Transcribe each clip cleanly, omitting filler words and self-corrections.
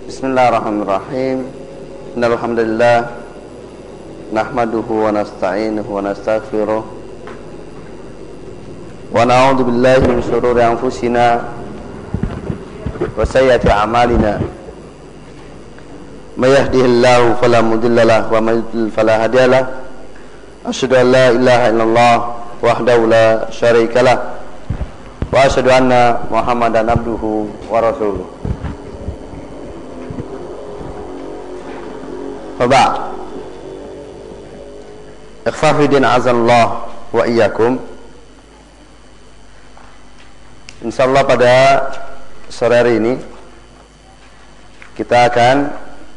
Bismillahirrahmanirrahim. Innal hamdalillah nahmaduhu wa nasta'inuhu wa nastaghfiruh wa na'udzu billahi min shururi anfusina wa sayyiati a'malina. May yahdihillahu fala mudilla lahu wa may yudlil fala hadiya lahu. Asyhadu an la ilaha illallah wahdahu la syarika lahu wa asyhadu anna Muhammadan abduhu wa rasuluh. Faba'd. Ikhfafidin azallah wa iyyakum. Insyaallah pada sore hari ini kita akan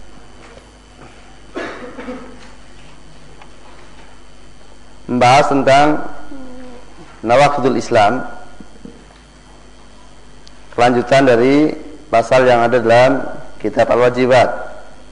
membahas tentang nawaqidul Islam, kelanjutan dari pasal yang ada dalam kitab Al-Wajibat.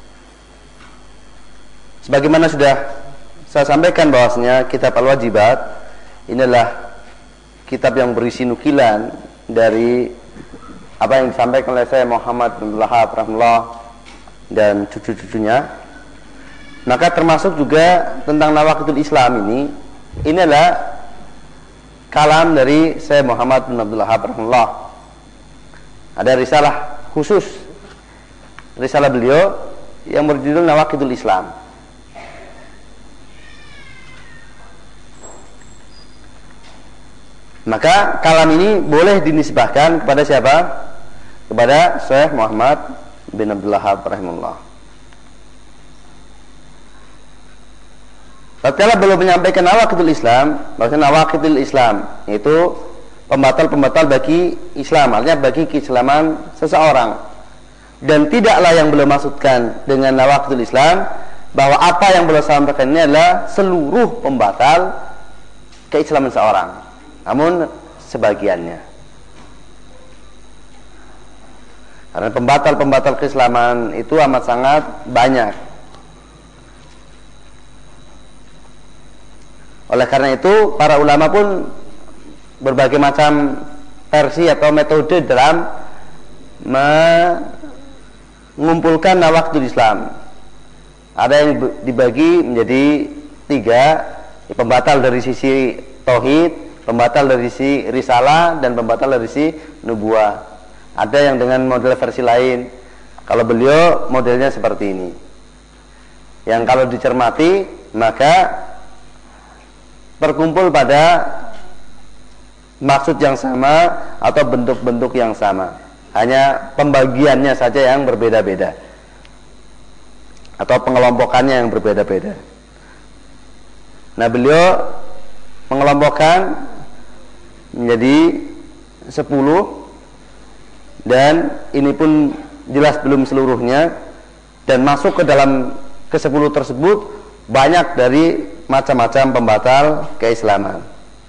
Sebagaimana sudah saya sampaikan bahwasanya kitab Al-Wajibat inilah kitab yang berisi nukilan dari apa yang disampaikan oleh saya Muhammad bin Abdul Wahhab rahimahullah dan cucu-cucunya. Maka termasuk juga tentang nawaqidul Islam ini adalah kalam dari saya Muhammad bin Abdul Wahhab rahimahullah. Ada risalah khusus, risalah beliau yang berjudul Nawaqidul Islam. Maka kalam ini boleh dinisbahkan kepada siapa? Kepada Syekh Muhammad bin Abdul Wahhab rahimahullah. Tatkala beliau menyampaikan nawaqidul Islam, maksudnya nawaqidul Islam itu pembatal-pembatal bagi Islam, artinya bagi keislaman seseorang. Dan tidaklah yang beliau maksudkan dengan nawaqidul Islam bahwa apa yang beliau sampaikan ini adalah seluruh pembatal keislaman seseorang, namun sebagiannya. Karena pembatal-pembatal keislaman itu amat sangat banyak. Oleh karena itu para ulama pun berbagai macam versi atau metode dalam mengumpulkan nawaqidul Islam. Ada yang dibagi menjadi 3, pembatal dari sisi tauhid, pembatal dari sisi risalah, dan pembatal dari sisi nubuah. Ada yang dengan model versi lain. Kalau beliau modelnya seperti ini, yang kalau dicermati maka terkumpul pada maksud yang sama atau bentuk-bentuk yang sama, hanya pembagiannya saja yang berbeda-beda atau pengelompokannya yang berbeda-beda. Nah, beliau mengelompokkan menjadi 10, dan ini pun jelas belum seluruhnya, dan masuk ke dalam ke-10 tersebut banyak dari macam-macam pembatal keislaman.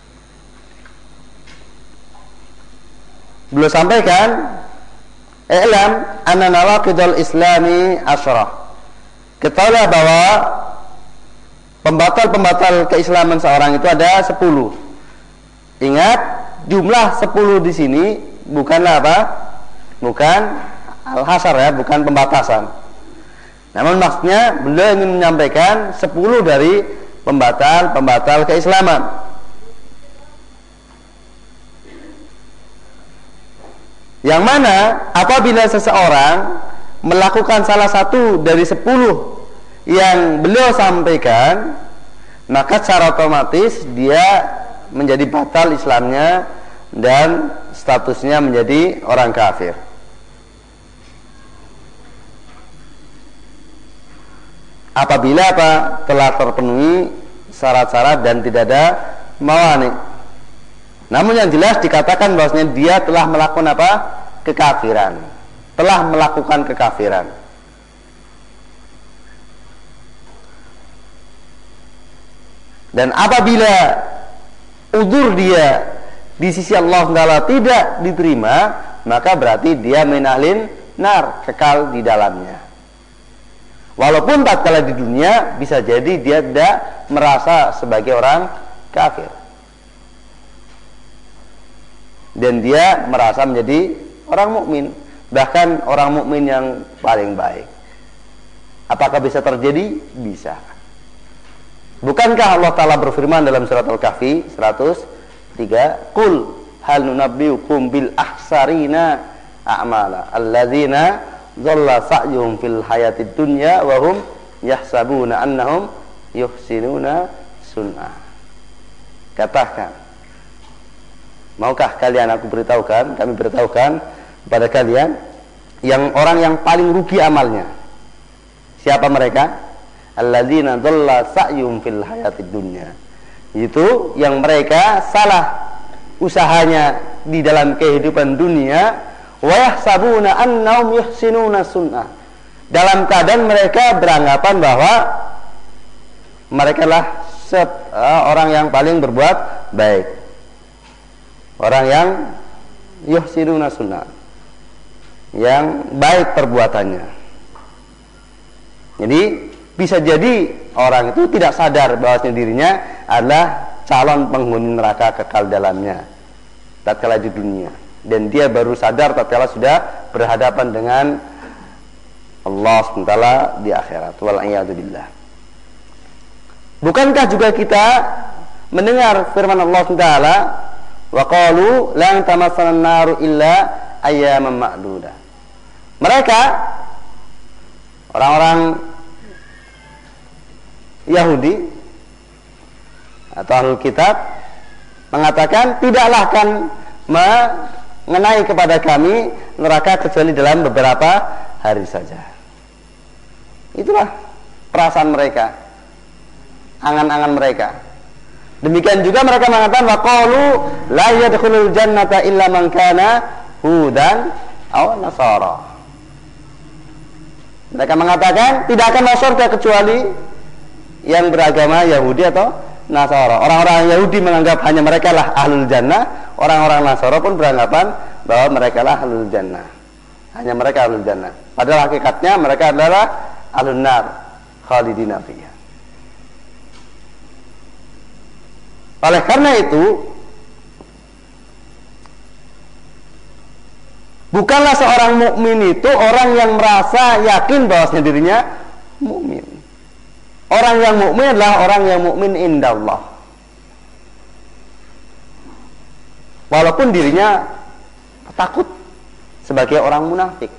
Beliau sampaikan, "I'lam anna nawaqidul Islami asyrah." Ketahuilah bahwa pembatal-pembatal keislaman seorang itu ada 10. Ingat, jumlah 10 di sini bukanlah apa? Bukan al-hasar, ya, bukan pembatasan. Namun maksudnya beliau ingin menyampaikan 10 dari pembatal-pembatal keislaman. Yang mana apabila seseorang melakukan salah satu dari 10 yang beliau sampaikan, maka secara otomatis dia menjadi batal Islamnya dan statusnya menjadi orang kafir. Apabila telah terpenuhi syarat-syarat dan tidak ada mawani. Namun yang jelas dikatakan bahwasanya dia telah melakukan kekafiran, telah melakukan kekafiran. Dan apabila uzur dia di sisi Allah Taala tidak diterima, maka berarti dia min ahlin nar, kekal di dalamnya. Walaupun tatkala di dunia bisa jadi dia tidak merasa sebagai orang kafir, dan dia merasa menjadi orang mukmin. bahkan orang mukmin yang paling baik. Apakah bisa terjadi? Bisa. Bukankah Allah Ta'ala berfirman dalam surat Al-Kahfi 103, Qul hal nunabbiukum bil ahsarina a'mala alladzina dhalla sa'yuhum fil hayatid dunya wa hum yahsabuna annahum yuhsinuna sun'ah. Katakan, maukah kalian kami beritahukan kepada kalian yang orang yang paling rugi amalnya. Siapa mereka? Alladzina dhalla sa'yuhum fil hayatid dunya. Itu yang mereka salah usahanya di dalam kehidupan dunia, wa yahsabuna annahum yuhsinuna sunnah. Dalam keadaan mereka beranggapan bahwa mereka lah orang yang paling berbuat baik. Orang yang yuhsinuna sunnah, yang baik perbuatannya. Jadi bisa jadi orang itu tidak sadar bahwa dirinya adalah calon penghuni neraka kekal dalamnya tatkala di dunia, dan dia baru sadar tatkala sudah berhadapan dengan Allah SWT di akhirat. Wal'iyadzubillah. Bukankah juga kita mendengar firman Allah SWT, wa qalu lan tamassana an-naru illa ayyaman ma'dudah. Mereka orang-orang Yahudi atau Ahlul Kitab mengatakan, tidaklah akan mengenai kepada kami neraka kecuali dalam beberapa hari saja. Itulah perasaan mereka, angan-angan mereka. Demikian juga mereka mengatakan, wa qalu la yadkhulul jannata illa man kana hudan aw nasara. Mereka mengatakan tidak akan masuk surga kecuali yang beragama Yahudi atau Nasara. Orang-orang Yahudi menganggap hanya mereka lah ahlul jannah, orang-orang Nasara pun beranggapan bahwa mereka lah ahlul jannah, hanya mereka ahlul jannah. Padahal hakikatnya mereka adalah ahlun nar khalidina fiha. Oleh karena itu, bukanlah seorang mukmin itu orang yang merasa yakin bahwasanya dirinya mukmin. Orang yang mukmin adalah orang yang mukmin indallah. Walaupun dirinya takut sebagai orang munafik.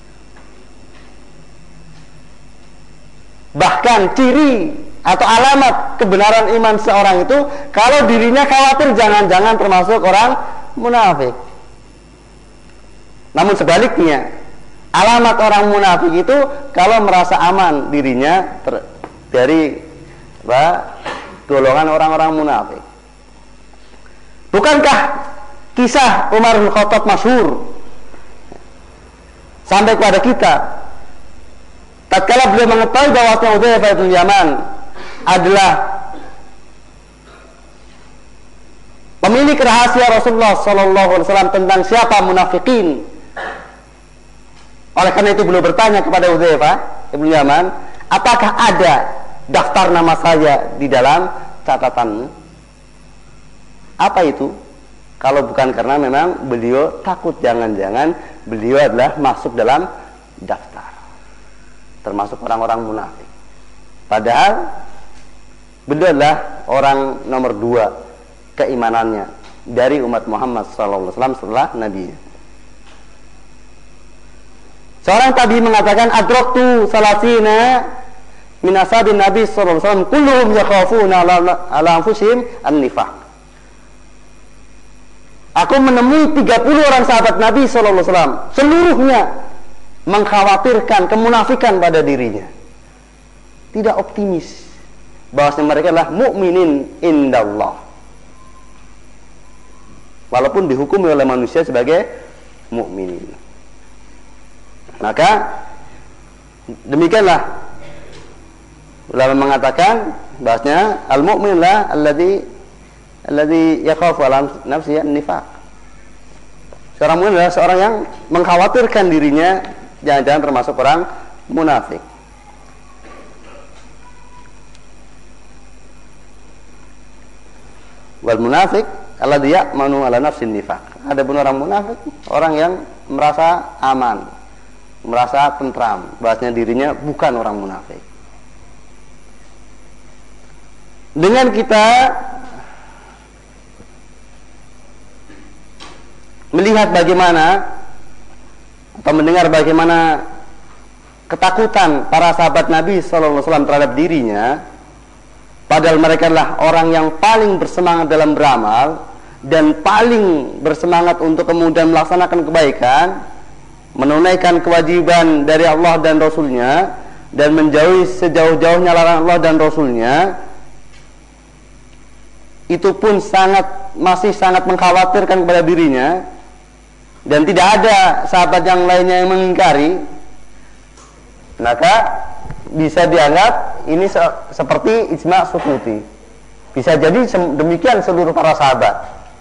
Bahkan ciri atau alamat kebenaran iman seorang itu kalau dirinya khawatir jangan-jangan termasuk orang munafik. Namun sebaliknya, alamat orang munafik itu kalau merasa aman dirinya dari golongan orang-orang munafik. Bukankah kisah Umar bin Khattab masyhur sampai kepada kita tatkala beliau mengetahui bahwa Hudzaifah bin Yaman adalah pemilik rahasia Rasulullah SAW tentang siapa munafikin. Oleh karena itu beliau bertanya kepada Hudzaifah bin Yaman, apakah ada daftar nama saya di dalam catatanmu? Apa itu? Kalau bukan karena memang beliau takut jangan-jangan beliau adalah masuk dalam daftar termasuk orang-orang munafik. Padahal beliau adalah orang nomor 2 keimanannya dari umat Muhammad SAW setelah Nabi. Seorang tabi mengatakan, adraktu salasina min ashabin Nabi sallallahu alaihi wasallam kulluhum yakhafuna ala anfusihim an-nifaq. Aku menemui 30 orang sahabat Nabi sallallahu alaihi wasallam, seluruhnya mengkhawatirkan kemunafikan pada dirinya. Tidak optimis bahwasanya mereka adalah mukminin indallah. Walaupun dihukumi oleh manusia sebagai mukminin. Maka demikianlah ulama mengatakan bahwasanya al-mu'min la alladhi yakhafu ala nafsihi an-nifaq. Seorang mukmin adalah seorang yang mengkhawatirkan dirinya jangan-jangan termasuk orang munafik. Wal munafik alladhi ya'manu ala nafsin nifaq. Adapun orang munafik, orang yang merasa aman, merasa tentram, bahwasanya dirinya bukan orang munafik. Dengan kita melihat bagaimana atau mendengar bagaimana ketakutan para sahabat Nabi SAW terhadap dirinya, padahal mereka adalah orang yang paling bersemangat dalam beramal dan paling bersemangat untuk kemudian melaksanakan kebaikan, menunaikan kewajiban dari Allah dan Rasulnya, dan menjauhi sejauh-jauhnya larangan Allah dan Rasulnya, itu pun masih sangat mengkhawatirkan kepada dirinya, dan tidak ada sahabat yang lainnya yang mengingkari, maka bisa dianggap ini seperti ijma' sukuti. Bisa jadi demikian seluruh para sahabat,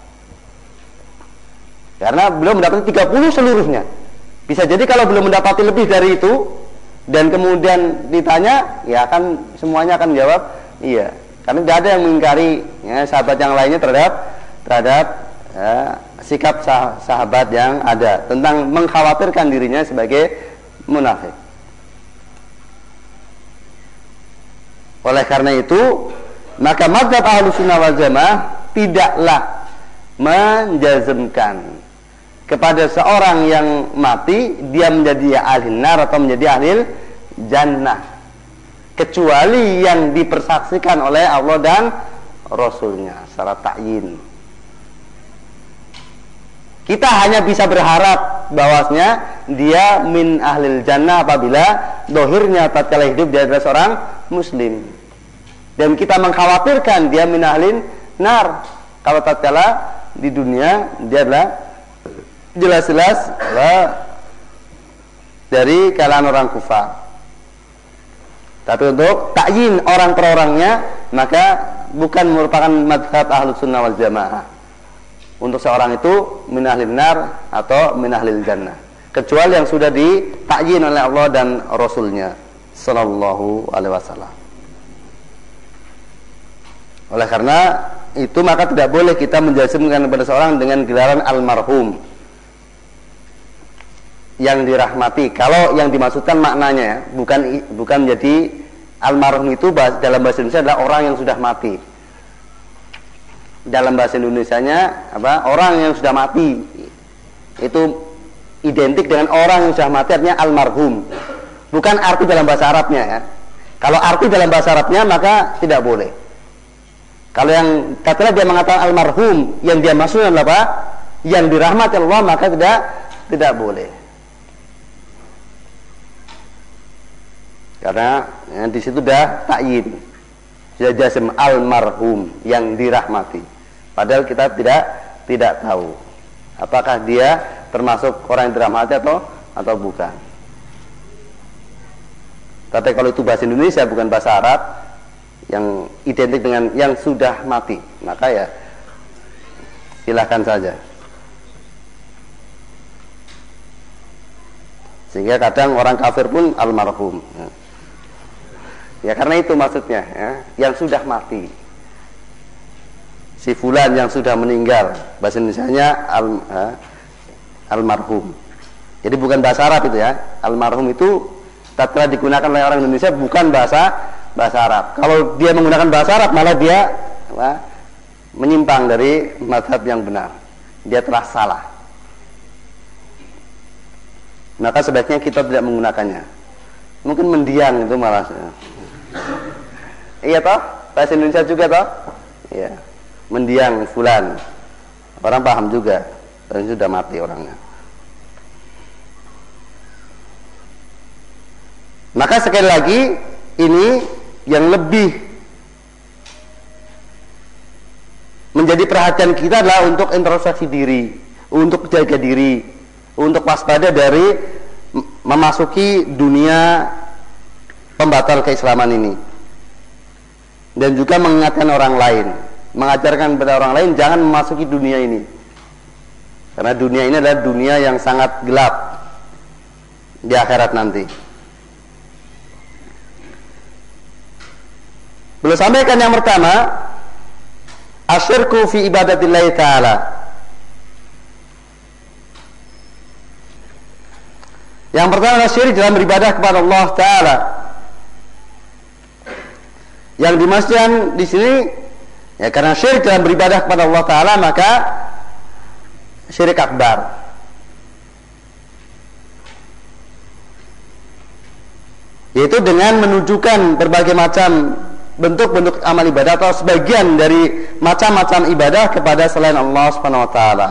karena belum mendapati 30 seluruhnya. Bisa jadi kalau belum mendapati lebih dari itu, dan kemudian ditanya, ya kan semuanya akan menjawab iya, karena tidak ada yang mengingkari ya, sahabat yang lainnya terhadap sikap sahabat yang ada tentang mengkhawatirkan dirinya sebagai munafik. Oleh karena itu, maka mazhab Ahlussunnah wal Jamaah tidaklah menjazmkan kepada seorang yang mati dia menjadi ahli nar atau menjadi ahli jannah, kecuali yang dipersaksikan oleh Allah dan Rasulnya secara ta'yin. Kita hanya bisa berharap bahwasanya dia min ahlil jannah apabila dohirnya tatkala hidup dia adalah seorang muslim, dan kita mengkhawatirkan dia min ahlin nar kalau tatkala di dunia dia adalah jelas-jelas dari kalangan orang kufar. Tapi untuk ta'yin orang per orangnya, maka bukan merupakan mazhab Ahlussunnah wal Jamaah untuk seorang itu min ahlin nar atau min ahlil jannah, kecuali yang sudah ditakyin oleh Allah dan Rasulnya sallallahu alaihi wasallam. Oleh karena itu maka tidak boleh kita menjazmkan kepada seorang dengan gelaran almarhum, yang dirahmati. Kalau yang dimaksudkan maknanya bukan menjadi almarhum itu dalam bahasa Indonesia adalah orang yang sudah mati. Dalam bahasa Indonesianya orang yang sudah mati itu identik dengan orang yang sudah mati, artinya almarhum. Bukan arti dalam bahasa Arabnya ya. Kalau arti dalam bahasa Arabnya maka tidak boleh. Kalau yang katakanlah dia mengatakan almarhum, yang dia maksudnya adalah apa? Yang dirahmati Allah, maka tidak boleh. Karena ya, di situ dah takyin, sudah jazm almarhum yang dirahmati. Padahal kita tidak tahu apakah dia termasuk orang yang dirahmati atau bukan. Tapi kalau itu bahasa Indonesia bukan bahasa Arab yang identik dengan yang sudah mati, maka ya silahkan saja. Sehingga kadang orang kafir pun almarhum. Ya karena itu maksudnya ya, yang sudah mati. Si fulan yang sudah meninggal, bahasa Indonesianya almarhum. Jadi bukan bahasa Arab itu ya. Almarhum itu tatkala digunakan oleh orang Indonesia bukan bahasa Arab. Kalau dia menggunakan bahasa Arab malah dia menyimpang dari mazhab yang benar. Dia telah salah. Maka sebaiknya kita tidak menggunakannya. Mungkin mendiang itu malah. Iya toh? Bahasa Indonesia juga toh? Iya. Mendiang fulan. Orang paham juga. Dan sudah mati orangnya. Maka sekali lagi ini yang lebih menjadi perhatian kita adalah untuk introspeksi diri, untuk jaga diri, untuk waspada dari memasuki dunia pembatal keislaman ini, dan juga mengingatkan orang lain, mengajarkan kepada orang lain jangan memasuki dunia ini, karena dunia ini adalah dunia yang sangat gelap di akhirat nanti. Belum sampaikan yang pertama, asyirku fi ibadatillahi ta'ala, Yang pertama adalah syirik dalam beribadah kepada Allah Ta'ala. Yang dimaksudkan di sini, ya karena syirik dalam beribadah kepada Allah Ta'ala, maka syirik akbar. Yaitu dengan menunjukkan berbagai macam bentuk-bentuk amal ibadah atau sebagian dari macam-macam ibadah kepada selain Allah Subhanahu wa taala.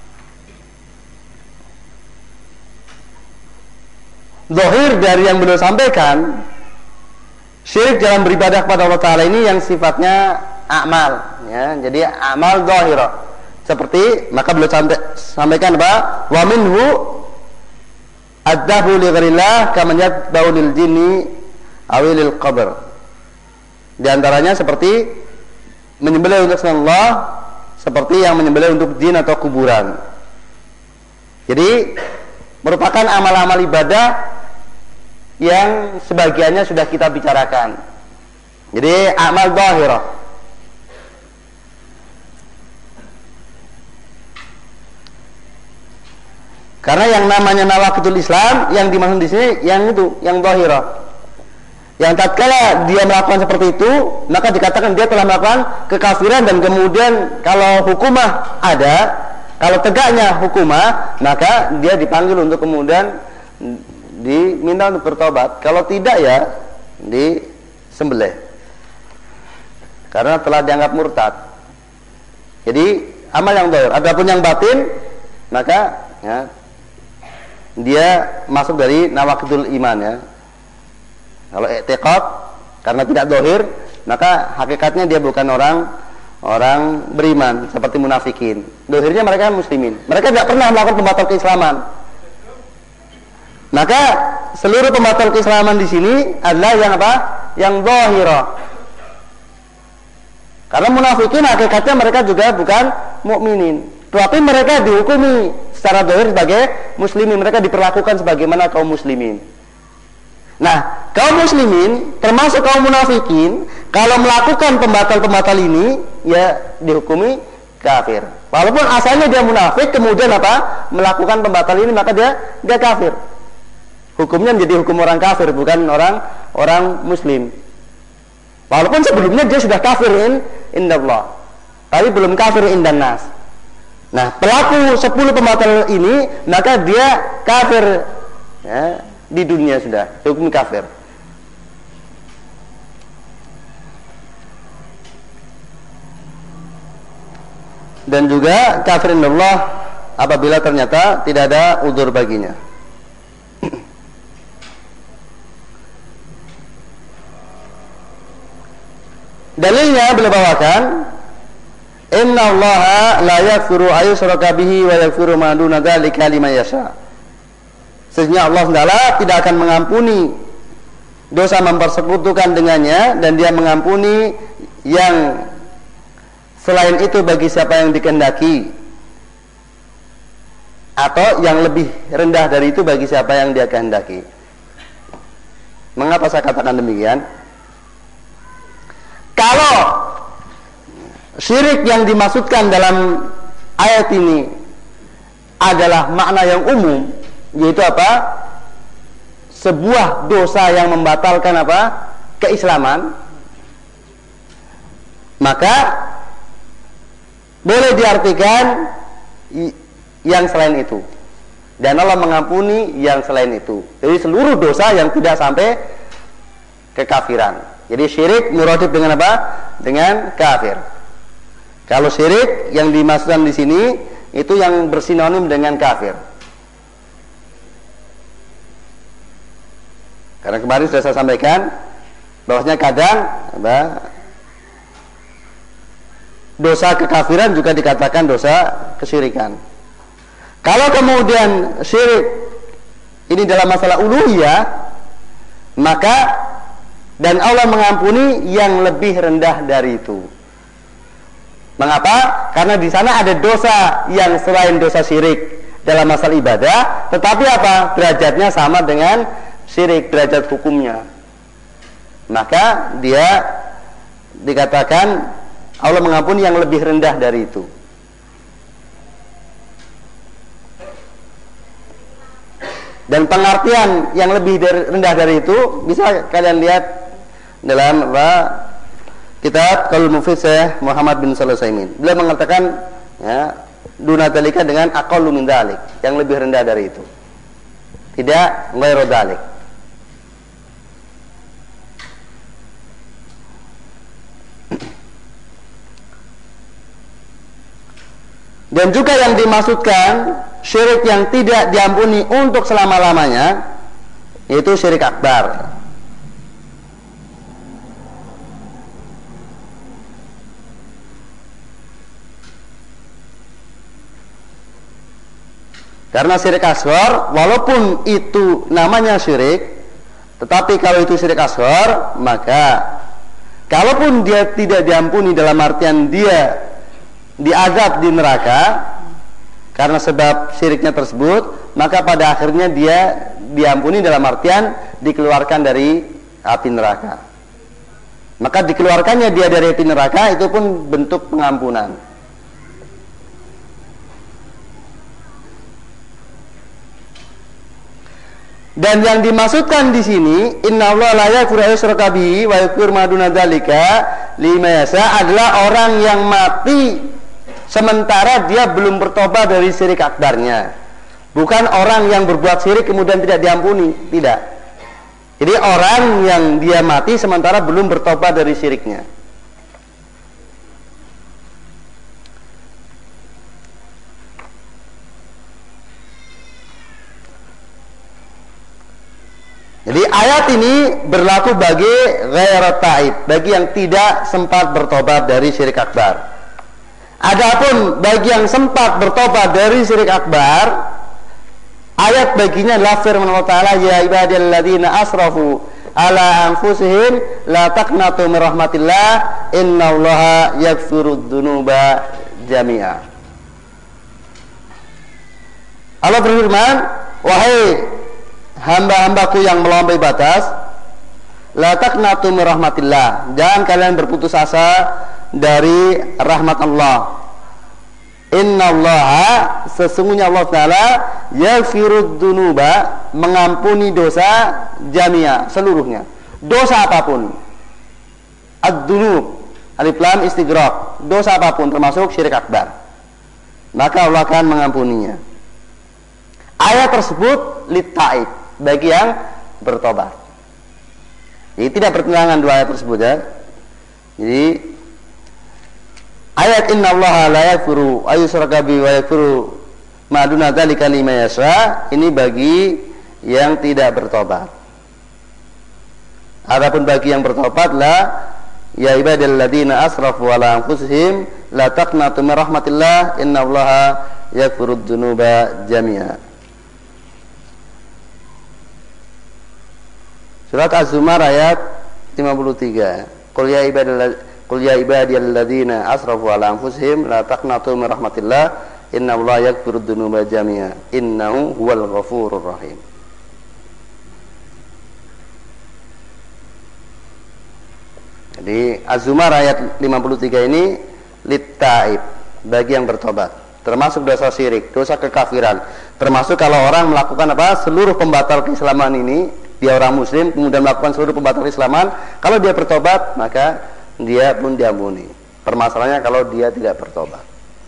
Zahir dari yang beliau sampaikan, syirik dalam beribadah kepada Allah taala ini yang sifatnya amal, ya. Jadi amal zahirah. Seperti maka beliau sampaikan apa? Wa minhu adzabu li ghairillah kama yadbu lil jinni aw lil qabr. Di antaranya seperti menyembelih untuk selain Allah, seperti yang menyembelih untuk jin atau kuburan. Jadi merupakan amal-amal ibadah yang sebagiannya sudah kita bicarakan. Jadi amal zahirah. Karena yang namanya nawaqidul Islam yang dimaksud di sini yang itu, yang zahirah. Yang tatkala dia melakukan seperti itu, maka dikatakan dia telah melakukan kekafiran, dan kemudian kalau hukumah ada, kalau tegaknya hukumah, maka dia dipanggil untuk kemudian diminta untuk bertobat. Kalau tidak, ya disembelih karena telah dianggap murtad. Jadi amal yang zahir. Adapun yang batin, maka ya, dia masuk dari nawaqidul iman, ya. Kalau i'tiqad karena tidak zahir, maka hakikatnya dia bukan orang beriman, seperti munafikin. Zahirnya mereka muslimin. Mereka tidak pernah melakukan pembatal keislaman. Maka seluruh pembatal keislaman di sini adalah yang apa? Yang zahirah. Karena munafikin hakikatnya mereka juga bukan mukminin. Tetapi mereka dihukumi secara zahir sebagai muslimin. Mereka diperlakukan sebagaimana kaum muslimin. Nah, kaum muslimin termasuk kaum munafikin, kalau melakukan pembatal-pembatal ini, ya dihukumi kafir. Walaupun asalnya dia munafik, kemudian apa? Melakukan pembatal ini, maka dia kafir. Hukumnya menjadi hukum orang kafir, bukan orang muslim. Walaupun sebelumnya dia sudah kafir indallah, tapi belum kafir indan nas. Nah, pelaku 10 pembatal ini, maka dia kafir, ya, di dunia sudah hukum kafir. Dan juga kafir indallah apabila ternyata tidak ada udzur baginya. Dalilnya beliau bawakan, innallaha la yaghfiru ayyushraka bihi wa yaghfiru ma duna dzalika liman yasha. Sesungguhnya Allah SWT tidak akan mengampuni dosa mempersekutukan dengannya, dan dia mengampuni yang selain itu bagi siapa yang dikehendaki, atau yang lebih rendah dari itu bagi siapa yang dia kehendaki. Mengapa saya katakan demikian? Kalau syirik yang dimaksudkan dalam ayat ini adalah makna yang umum, yaitu apa? Sebuah dosa yang membatalkan apa? Keislaman, maka boleh diartikan yang selain itu, dan Allah mengampuni yang selain itu. Jadi seluruh dosa yang tidak sampai kekafiran. Jadi syirik muradif dengan apa? Dengan kafir. Kalau syirik yang dimaksudkan di sini itu yang bersinonim dengan kafir. Karena kemarin sudah saya sampaikan bahwasanya kadang dosa kekafiran juga dikatakan dosa kesyirikan. Kalau kemudian syirik ini dalam masalah uluhiyah, maka dan Allah mengampuni yang lebih rendah dari itu. Mengapa? Karena di sana ada dosa yang selain dosa syirik dalam masalah ibadah, tetapi apa? Derajatnya sama dengan syirik, derajat hukumnya. Maka dia dikatakan Allah mengampuni yang lebih rendah dari itu. Dan pengertian yang lebih rendah dari itu bisa kalian lihat dalam kitab Qaulul Mufid Syekh Muhammad bin Shalih Al-Utsaimin. Beliau mengatakan ya, duna dzalika dengan aqallu min dzalik, yang lebih rendah dari itu. Tidak ghairu dzalik. Dan juga yang dimaksudkan syirik yang tidak diampuni untuk selama-lamanya, yaitu syirik akbar. Karena syirik asghar, walaupun itu namanya syirik, tetapi kalau itu syirik asghar, maka kalaupun dia tidak diampuni dalam artian dia diazab di neraka karena sebab syiriknya tersebut, maka pada akhirnya dia diampuni dalam artian dikeluarkan dari api neraka. Maka dikeluarkannya dia dari api neraka itu pun bentuk pengampunan. Dan yang dimaksudkan di sini, innallaha la yaghfiru an yushraka bihi wa yaghfiru ma duna dzalika liman yasha, adalah orang yang mati sementara dia belum bertobat dari syirik akbarnya. Bukan orang yang berbuat syirik kemudian tidak diampuni, tidak. Jadi orang yang dia mati sementara belum bertobat dari syiriknya. Jadi ayat ini berlaku bagi ghairu taib, bagi yang tidak sempat bertobat dari syirik akbar. Adapun bagi yang sempat bertobat dari syirik akbar, ayat baginya adalah firman Allah Ta'ala, ya ibadilladzina asrafu ala anfusihim la taqnatu min rahmatillah innallaha yaghfirud dzunuba jami'a. Allah berfirman, wahai hamba-hambaku yang melampaui batas, la taqnatu min rahmatillah, jangan kalian berputus asa dari rahmat Allah. Innallaha, sesungguhnya Allah Ta'ala yaghfirud dzunuba, mengampuni dosa jami'a, seluruhnya, dosa apapun. Ad-dzunub, alif lam istighraq, dosa apapun termasuk syirik akbar, maka Allah akan mengampuninya. Ayat tersebut lit-taib, bagi yang bertobat. Jadi tidak bertentangan dua ayat tersebut ya. Jadi ayat innallaha la yaghfiru ayyushraka bihi wa yaghfiru ma duna dzalika liman yasha, ini bagi yang tidak bertobat. Adapun bagi yang bertobat, la ya ibadalladzina asrafu ala anfusihim la taqnatu min rahmatillah innallaha yaghfirud dzunuba jami'a. Surat Az-Zumar ayat 53. Qul ya ibadiyalladzina asrafu ala anfusihim la taqnatu min rahmatillah innallaha yaghfirud dzunuba jami'a innahu huwal ghafurur rahim. Jadi Az-Zumar ayat 53 ini lit-taib, bagi yang bertobat, termasuk dosa syirik, dosa kekafiran, termasuk kalau orang melakukan seluruh pembatal keislaman ini. Dia orang muslim kemudian melakukan seluruh pembatal keislaman, kalau dia bertobat maka dia pun diampuni. Permasalahannya kalau dia tidak bertobat.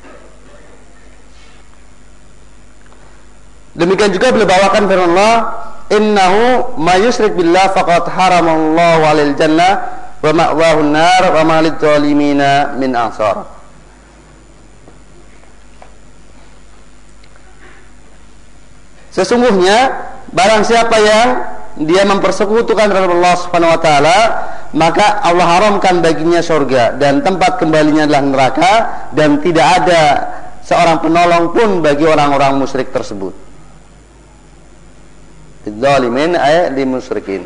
Demikian juga beliau bawakan firman Allah, innahu may yusyrik billah faqad haramallahu 'alal jannah wa ma'wahu an-nar wa ma lidh-dhalimina min ansar. Sesungguhnya barang siapa yang dia mempersekutukan dengan Allah Subhanahu wa taala, maka Allah haramkan baginya surga dan tempat kembalinya adalah neraka, dan tidak ada seorang penolong pun bagi orang-orang musyrik tersebut. Dzalimin ay lil musyrikin.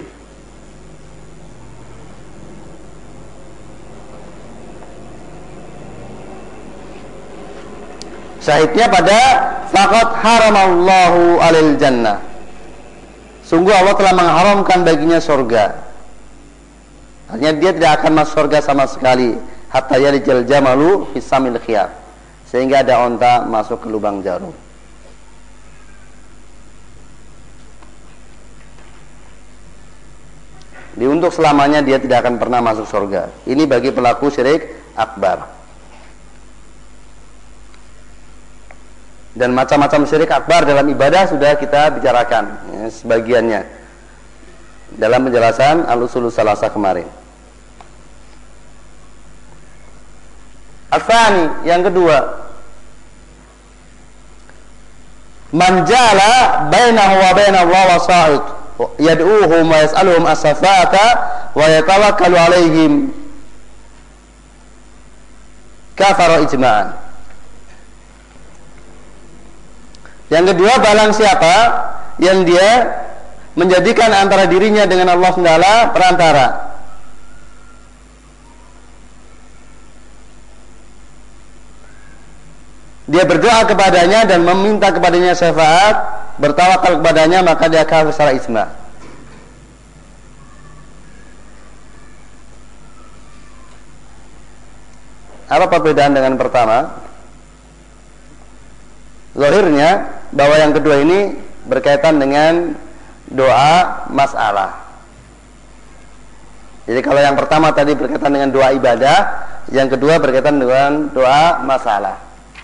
Syahidnya pada faqad haramallahu 'alal jannah. Sungguh Allah telah mengharamkan baginya surga. Artinya dia tidak akan masuk surga sama sekali, hatta yalijal jamalu fis samil khiyat, sehingga ada onta masuk ke lubang jarum. Untuk selamanya dia tidak akan pernah masuk surga. Ini bagi pelaku syirik akbar. Dan macam-macam syirik akbar dalam ibadah sudah kita bicarakan ya, sebagiannya dalam penjelasan Al-Usulus Salasah kemarin. Al-Thani, yang kedua, man jala bainahu wa bainallah wasa'id yad'uhum wa yas'aluhum as-safata wa yatawakkalu alaihim kafara ijma'an. Yang kedua, barang siapa yang dia menjadikan antara dirinya dengan Allah Ta'ala perantara, dia berdoa kepadanya dan meminta kepadanya syafaat, bertawakal kepadanya, maka dia kafir secara ijma'. Apa perbedaan dengan pertama? Zahirnya bahwa yang kedua ini berkaitan dengan doa masalah. Jadi kalau yang pertama tadi berkaitan dengan doa ibadah, yang kedua berkaitan dengan doa masalah.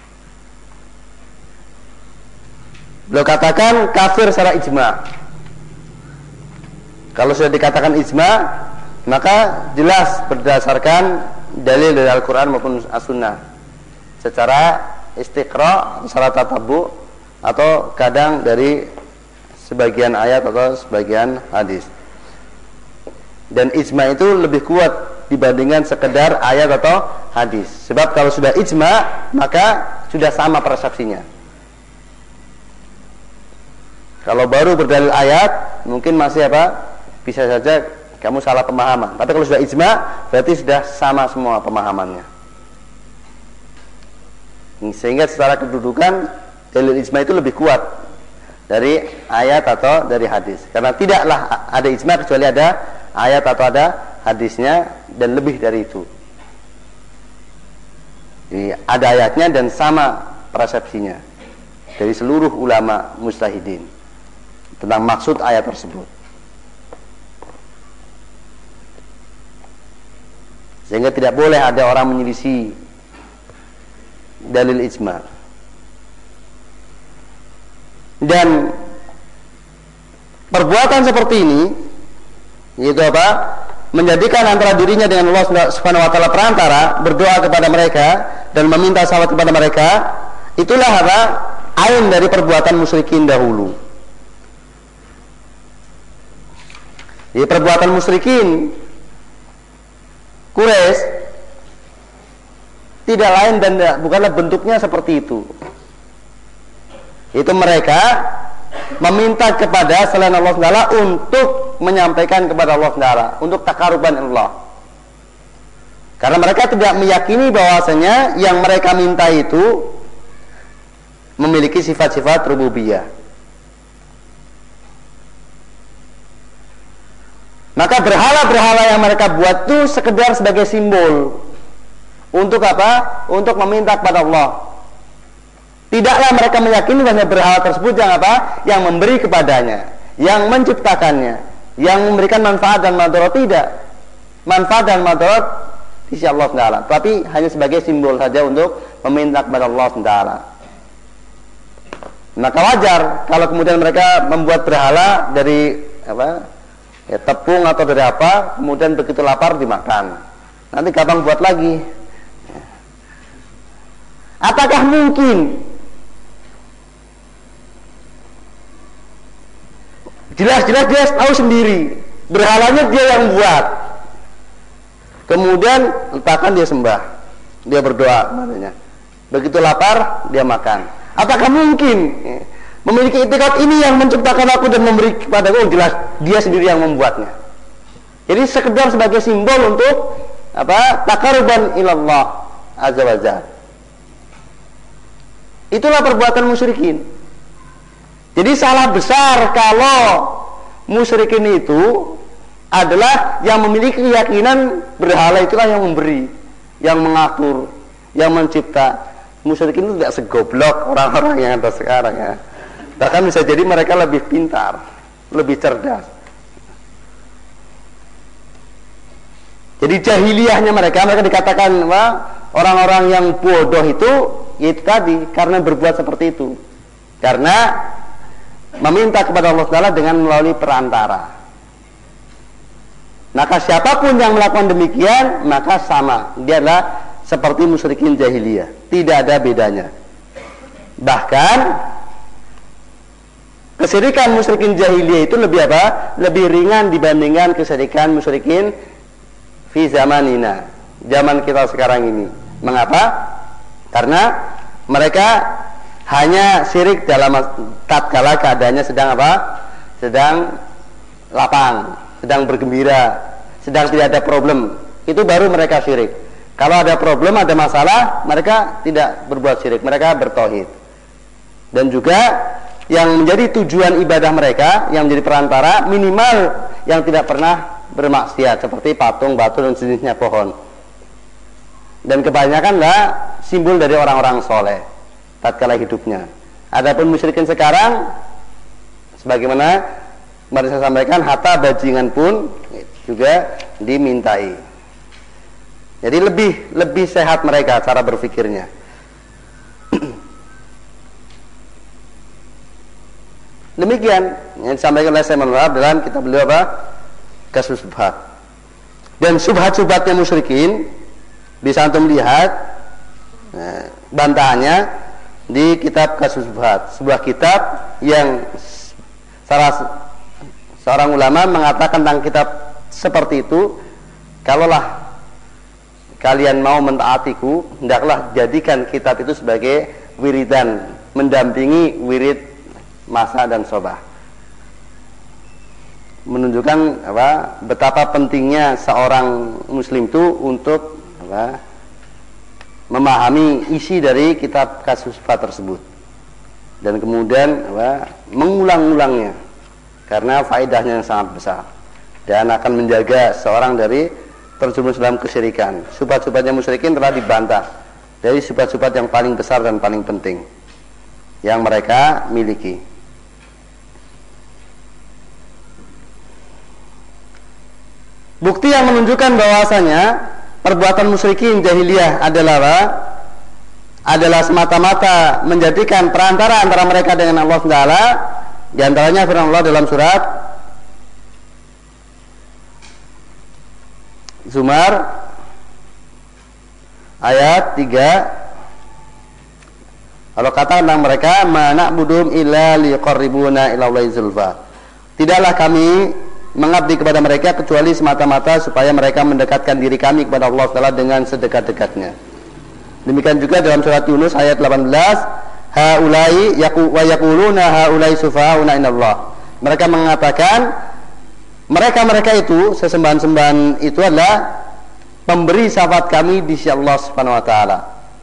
Beliau katakan kafir secara ijma'. Kalau sudah dikatakan ijma', maka jelas berdasarkan dalil dari Al-Quran maupun As-Sunnah, secara istiqra, secara tatabu, atau kadang dari sebagian ayat atau sebagian hadis. Dan ijma' itu lebih kuat dibandingkan sekedar ayat atau hadis. Sebab kalau sudah ijma', maka sudah sama persepsinya. Kalau baru berdalil ayat, mungkin masih apa? Bisa saja kamu salah pemahaman. Tapi kalau sudah ijma', berarti sudah sama semua pemahamannya. Sehingga secara kedudukan dalil ijma' itu lebih kuat dari ayat atau dari hadis. Karena tidaklah ada ijma' kecuali ada ayat atau ada hadisnya, dan lebih dari itu. Jadi ada ayatnya dan sama persepsinya dari seluruh ulama mujtahidin tentang maksud ayat tersebut. Sehingga tidak boleh ada orang menyelisih dalil ijma'. Dan perbuatan seperti ini, yaitu apa? Menjadikan antara dirinya dengan Allah Subhanahu wa taala perantara, berdoa kepada mereka dan meminta syafaat kepada mereka, itulah apa? Ain dari perbuatan musyrikin dahulu. Jadi perbuatan musyrikin Quraisy tidak lain dan bukanlah bentuknya seperti itu. Itu mereka meminta kepada selain Allah Taala untuk menyampaikan kepada Allah Taala, untuk taqarruban Allah. Karena mereka tidak meyakini bahwasanya yang mereka minta itu memiliki sifat-sifat rububiyah. Maka berhala-berhala yang mereka buat itu sekedar sebagai simbol. Untuk apa? Untuk meminta kepada Allah. Tidaklah mereka meyakini bahwa berhala tersebut yang apa? Yang memberi kepadanya, yang menciptakannya, yang memberikan manfaat dan madarat. Tidak. Manfaat dan madarat di sisi Allah Taala, tapi hanya sebagai simbol saja untuk meminta kepada Allah Taala. Maka wajar kalau kemudian mereka membuat berhala dari apa? Ya, tepung atau dari apa, kemudian begitu lapar dimakan. Nanti gampang buat lagi. Apakah mungkin jelas-jelas dia tahu sendiri berhalanya dia yang buat, kemudian letakkan dia sembah, dia berdoa maknanya. Begitu lapar dia makan. Apakah mungkin memiliki itikad ini yang menciptakan aku dan memberi kepada aku? Jelas dia sendiri yang membuatnya. Jadi sekedar sebagai simbol untuk apa? Taqarruban ilallah azza wa jalla. Itulah perbuatan musyrikin. Jadi salah besar kalau musyrikin itu adalah yang memiliki keyakinan berhala itulah yang memberi, yang mengatur, yang mencipta. Musyrikin itu tidak segoblok orang-orang yang ada sekarang ya. Bahkan bisa jadi mereka lebih pintar, lebih cerdas. Jadi jahiliyahnya mereka dikatakan orang-orang yang bodoh itu yaitu tadi karena berbuat seperti itu, karena meminta kepada Allah Taala dengan melalui perantara. Maka siapapun yang melakukan demikian maka sama, dia adalah seperti musyrikin jahiliyah, tidak ada bedanya. Bahkan kesyirikan musyrikin jahiliyah itu lebih apa? Lebih ringan dibandingkan kesyirikan musyrikin fi zamanina, zaman kita sekarang ini. Mengapa? Karena mereka hanya syirik dalam tatkala keadaannya sedang apa? Sedang lapang, sedang bergembira, sedang tidak ada problem. Itu baru mereka syirik. Kalau ada problem, ada masalah, mereka tidak berbuat syirik, mereka bertauhid. Dan juga yang menjadi tujuan ibadah mereka, yang menjadi perantara, minimal yang tidak pernah bermaksiat, seperti patung, batu, dan sejenisnya pohon. Dan kebanyakanlah simbol dari orang-orang soleh tatkala hidupnya. Adapun musyrikin sekarang, sebagaimana mari saya sampaikan, harta bajingan pun juga dimintai. Jadi lebih sehat mereka cara berpikirnya. Demikian yang disampaikan oleh Syekh Muhammad dalam kitab beliau apa? Kasus Subhat. Dan subhat-subhatnya musyrikin bisa antum lihat bantahannya di kitab Kasus Subhat, sebuah kitab yang seorang ulama mengatakan tentang kitab seperti itu, kalaulah kalian mau mentaatiku, hendaklah jadikan kitab itu sebagai wiridan, mendampingi wirid masa dan sobah. Menunjukkan betapa pentingnya seorang muslim itu untuk memahami isi dari kitab Kasus Subhat tersebut, dan kemudian mengulang-ulangnya, karena faedahnya yang sangat besar dan akan menjaga seorang dari terjerumus dalam kesyirikan. Subhat-subhatnya musyrikin telah dibantah dari subhat-subhat yang paling besar dan paling penting yang mereka miliki. Bukti yang menunjukkan bahwasanya perbuatan musyrikin jahiliyah adalah semata-mata menjadikan perantara antara mereka dengan Allah Taala. Di antaranya firman Allah dalam surat Zumar ayat 3. Kalau kata tentang mereka, ma na'budum illa liqarribuna ila Allahi zulfa. Tidaklah kami mengabdi kepada mereka kecuali semata-mata supaya mereka mendekatkan diri kami kepada Allah Taala dengan sedekat-dekatnya. Demikian juga dalam surat Yunus ayat 18, haulai wa yaquluna haulai sufahauna inallah. Mereka mengatakan mereka itu, sesembahan-sembahan itu adalah pemberi syafaat kami di sisi Allah Subhanahu wa taala.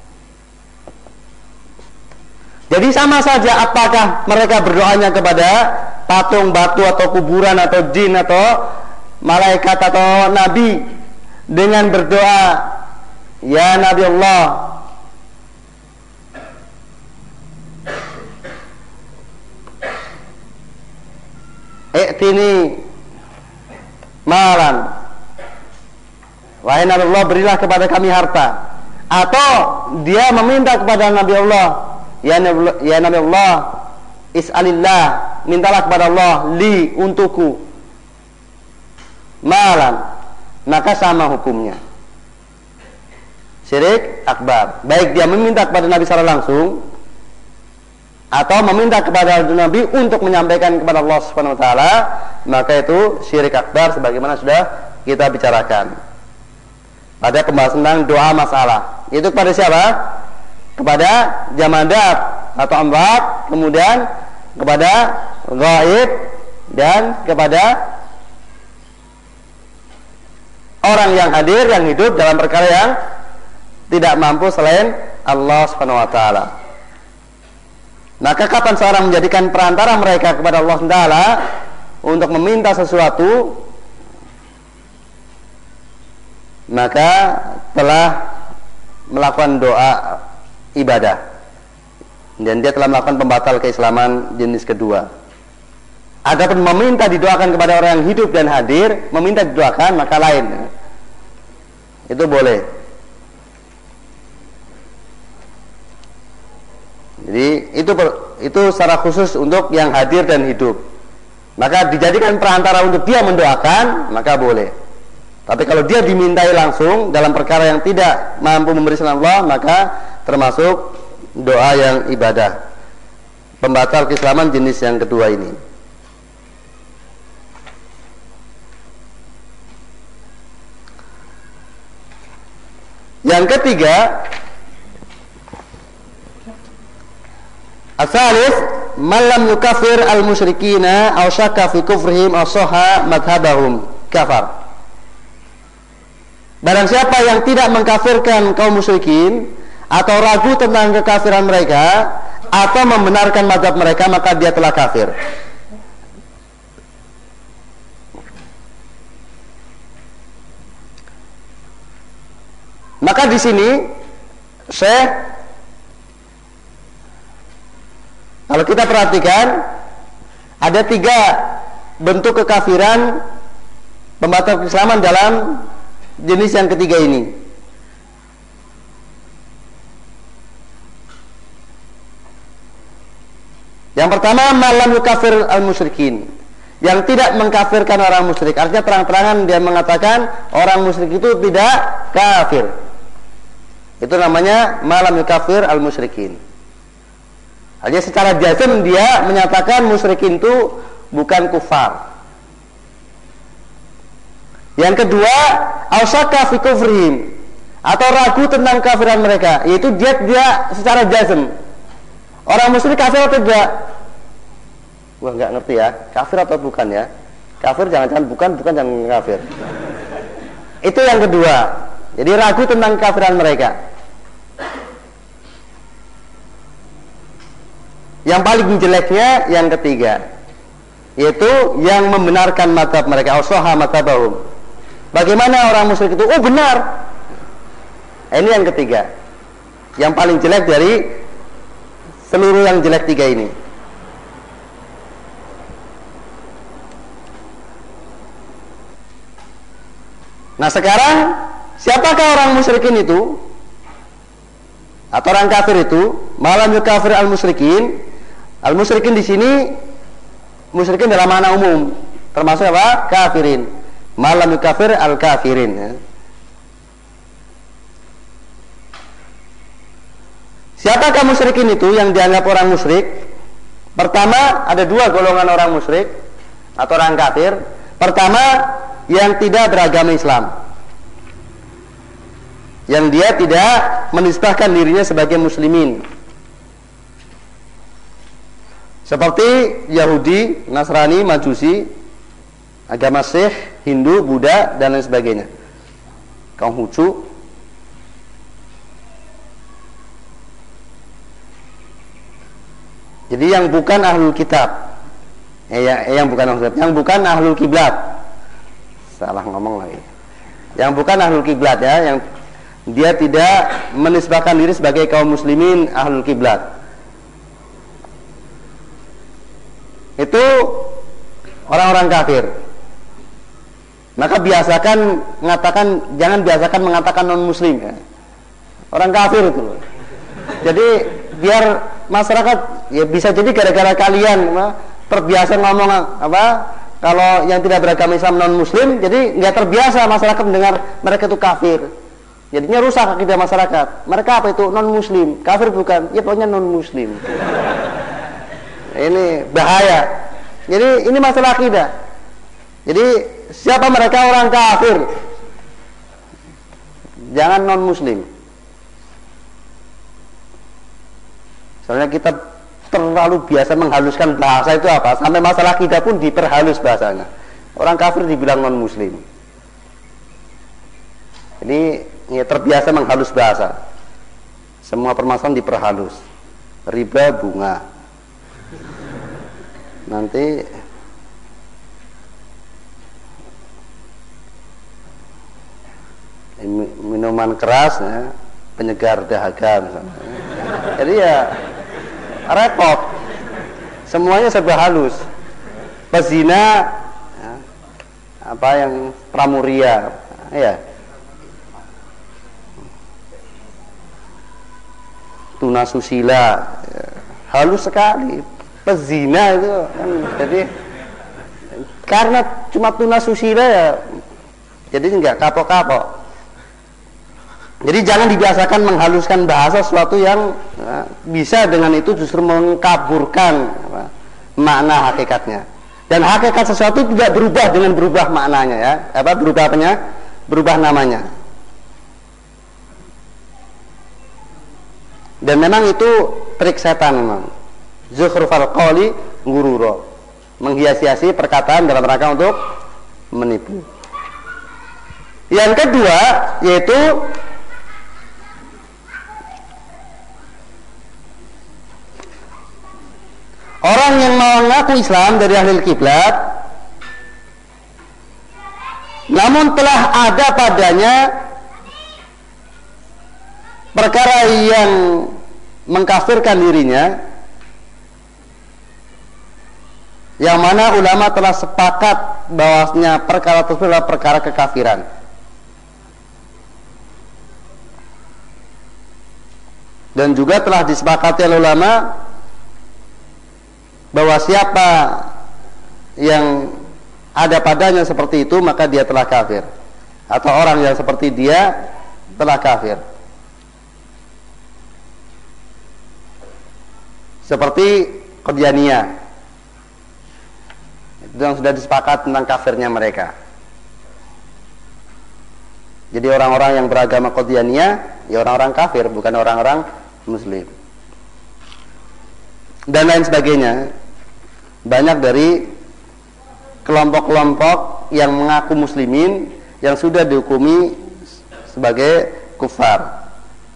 Jadi sama saja apakah mereka berdoanya kepada patung, batu, atau kuburan, atau jin, atau malaikat, atau nabi, dengan berdoa ya Nabi Allah, i'tini malan, wahai Nabi Allah berilah kepada kami harta, atau dia meminta kepada Nabi Allah, ya Nabi Allah is'alillah, mintalah kepada Allah li, untukku, malan, maka sama hukumnya syirik akbar. Baik dia meminta kepada Nabi secara langsung atau meminta kepada Nabi untuk menyampaikan kepada Allah Subhanahu wa taala, maka itu syirik akbar sebagaimana sudah kita bicarakan pada pembahasan tentang doa masalah. Itu kepada siapa? Kepada jamadat atau amwat, kemudian kepada ghaib, dan kepada orang yang hadir, yang hidup dalam perkara yang tidak mampu selain Allah Subhanahu wa taala. Maka kapan seorang menjadikan perantara mereka kepada Allah Taala untuk meminta sesuatu, maka telah melakukan doa ibadah, dan dia telah melakukan pembatal keislaman jenis kedua. Adapun meminta didoakan kepada orang yang hidup dan hadir, meminta didoakan maka lain. itu boleh. Jadi itu secara khusus untuk yang hadir dan hidup. Maka dijadikan perantara untuk dia mendoakan, maka boleh. Tapi kalau dia dimintai langsung dalam perkara yang tidak mampu memberi salam Allah, maka termasuk doa yang ibadah. Pembatal keislaman jenis yang kedua ini. Yang ketiga, asalis malam yukafir al-musyrikina aw syakka fi kufrihim aw sahha madhhabahum kafar. Barang siapa yang tidak mengkafirkan kaum musyrikin atau ragu tentang kekafiran mereka atau membenarkan mazhab mereka, maka dia telah kafir. Maka di sini Syekh, kalau kita perhatikan ada 3 bentuk kekafiran pembatal keislaman dalam jenis yang ketiga ini. Yang pertama, malam yukafir al-musyrikin, yang tidak mengkafirkan orang musyrik. Artinya terang-terangan dia mengatakan orang musyrik itu tidak kafir. Itu namanya malam yukafir al-musyrikin. Artinya secara jazm dia menyatakan musyrikin itu bukan kufar. Yang kedua, ausyaka fi kufrihim, atau ragu tentang kafiran mereka, yaitu dia secara jazm, orang musyrik kafir atau tidak? Wah, nggak ngerti ya, kafir atau bukan ya? Kafir jangan-jangan bukan jangan kafir. Itu yang kedua. Jadi ragu tentang kafiran mereka. Yang paling jeleknya yang ketiga, yaitu yang membenarkan mazhab mereka, ausaha mazhabahum. Bagaimana orang musyrik itu? Oh, benar. Ini yang ketiga, yang paling jelek dari seluruh yang jelek 3 ini. Nah, sekarang siapakah orang musyrikin itu atau orang kafir itu? Malam yukafir al-musyrikin. Al-musyrikin di sini musyrikin dalam makna umum, termasuk apa? Kafirin. Malam yukafir al-kafirin ya. Siapakah musyrikin itu yang dianggap orang musyrik? Pertama, ada 2 golongan orang musyrik atau orang kafir. Pertama, yang tidak beragama Islam, yang dia tidak menisbahkan dirinya sebagai muslimin, seperti Yahudi, Nasrani, Majusi, agama Sikh, Hindu, Buddha, dan lain sebagainya, Konghucu. Jadi yang bukan ahlul kitab, yang bukan ahlul kitab, yang bukan ahlul kiblat, salah ngomong lagi, yang bukan ahlul kiblat ya, yang dia tidak menisbahkan diri sebagai kaum muslimin ahlul kiblat, itu orang-orang kafir. Maka jangan biasakan mengatakan non muslim ya. Orang kafir itu. Jadi biar masyarakat, ya bisa jadi gara-gara kalian terbiasa ngomong kalau yang tidak beragama Islam non muslim, jadi nggak terbiasa masyarakat mendengar mereka itu kafir. Jadinya rusak akidah masyarakat. Mereka apa itu? Non muslim. Kafir bukan? Ya pokoknya non muslim. Ini bahaya. Jadi ini masalah akidah. Jadi siapa mereka? Orang kafir. Jangan non muslim. Soalnya kita terlalu biasa menghaluskan bahasa itu apa? Sampai masalah akidah pun diperhalus bahasanya. Orang kafir dibilang non muslim. Ini ya, terbiasa menghalus bahasa. Semua permasalahan diperhalus. Riba, bunga. Nanti minuman keras ya, penyegar dahaga misalnya. Jadi ya repot. Semuanya serba halus. Pezina ya, apa yang pramuria ya. tunasusila, halus sekali. Pezina itu kan, jadi karena cuma tunasusila ya, jadi nggak kapok-kapok. Jadi jangan dibiasakan menghaluskan bahasa sesuatu yang bisa dengan itu justru mengkaburkan makna hakikatnya. Dan hakikat sesuatu tidak berubah dengan berubah maknanya ya. Berubah apanya? Berubah namanya. Dan memang itu trik setan memang. Zukhrufal qawli ngururo. Menghias-hiasi perkataan dalam rangka untuk menipu. Yang kedua yaitu orang yang mengaku Islam dari ahli kiblat, namun telah ada padanya perkara yang mengkafirkan dirinya, yang mana ulama telah sepakat bahwasanya perkara tersebut adalah perkara kekafiran. Dan juga telah disepakati oleh ulama bahwa siapa yang ada padanya seperti itu maka dia telah kafir, atau orang yang seperti dia telah kafir. Seperti Qadianiyah, itu yang sudah disepakat tentang kafirnya mereka. Jadi orang-orang yang beragama Qadianiyah ya orang-orang kafir, bukan orang-orang muslim. Dan lain sebagainya. Banyak dari kelompok-kelompok yang mengaku muslimin yang sudah dihukumi sebagai kufar.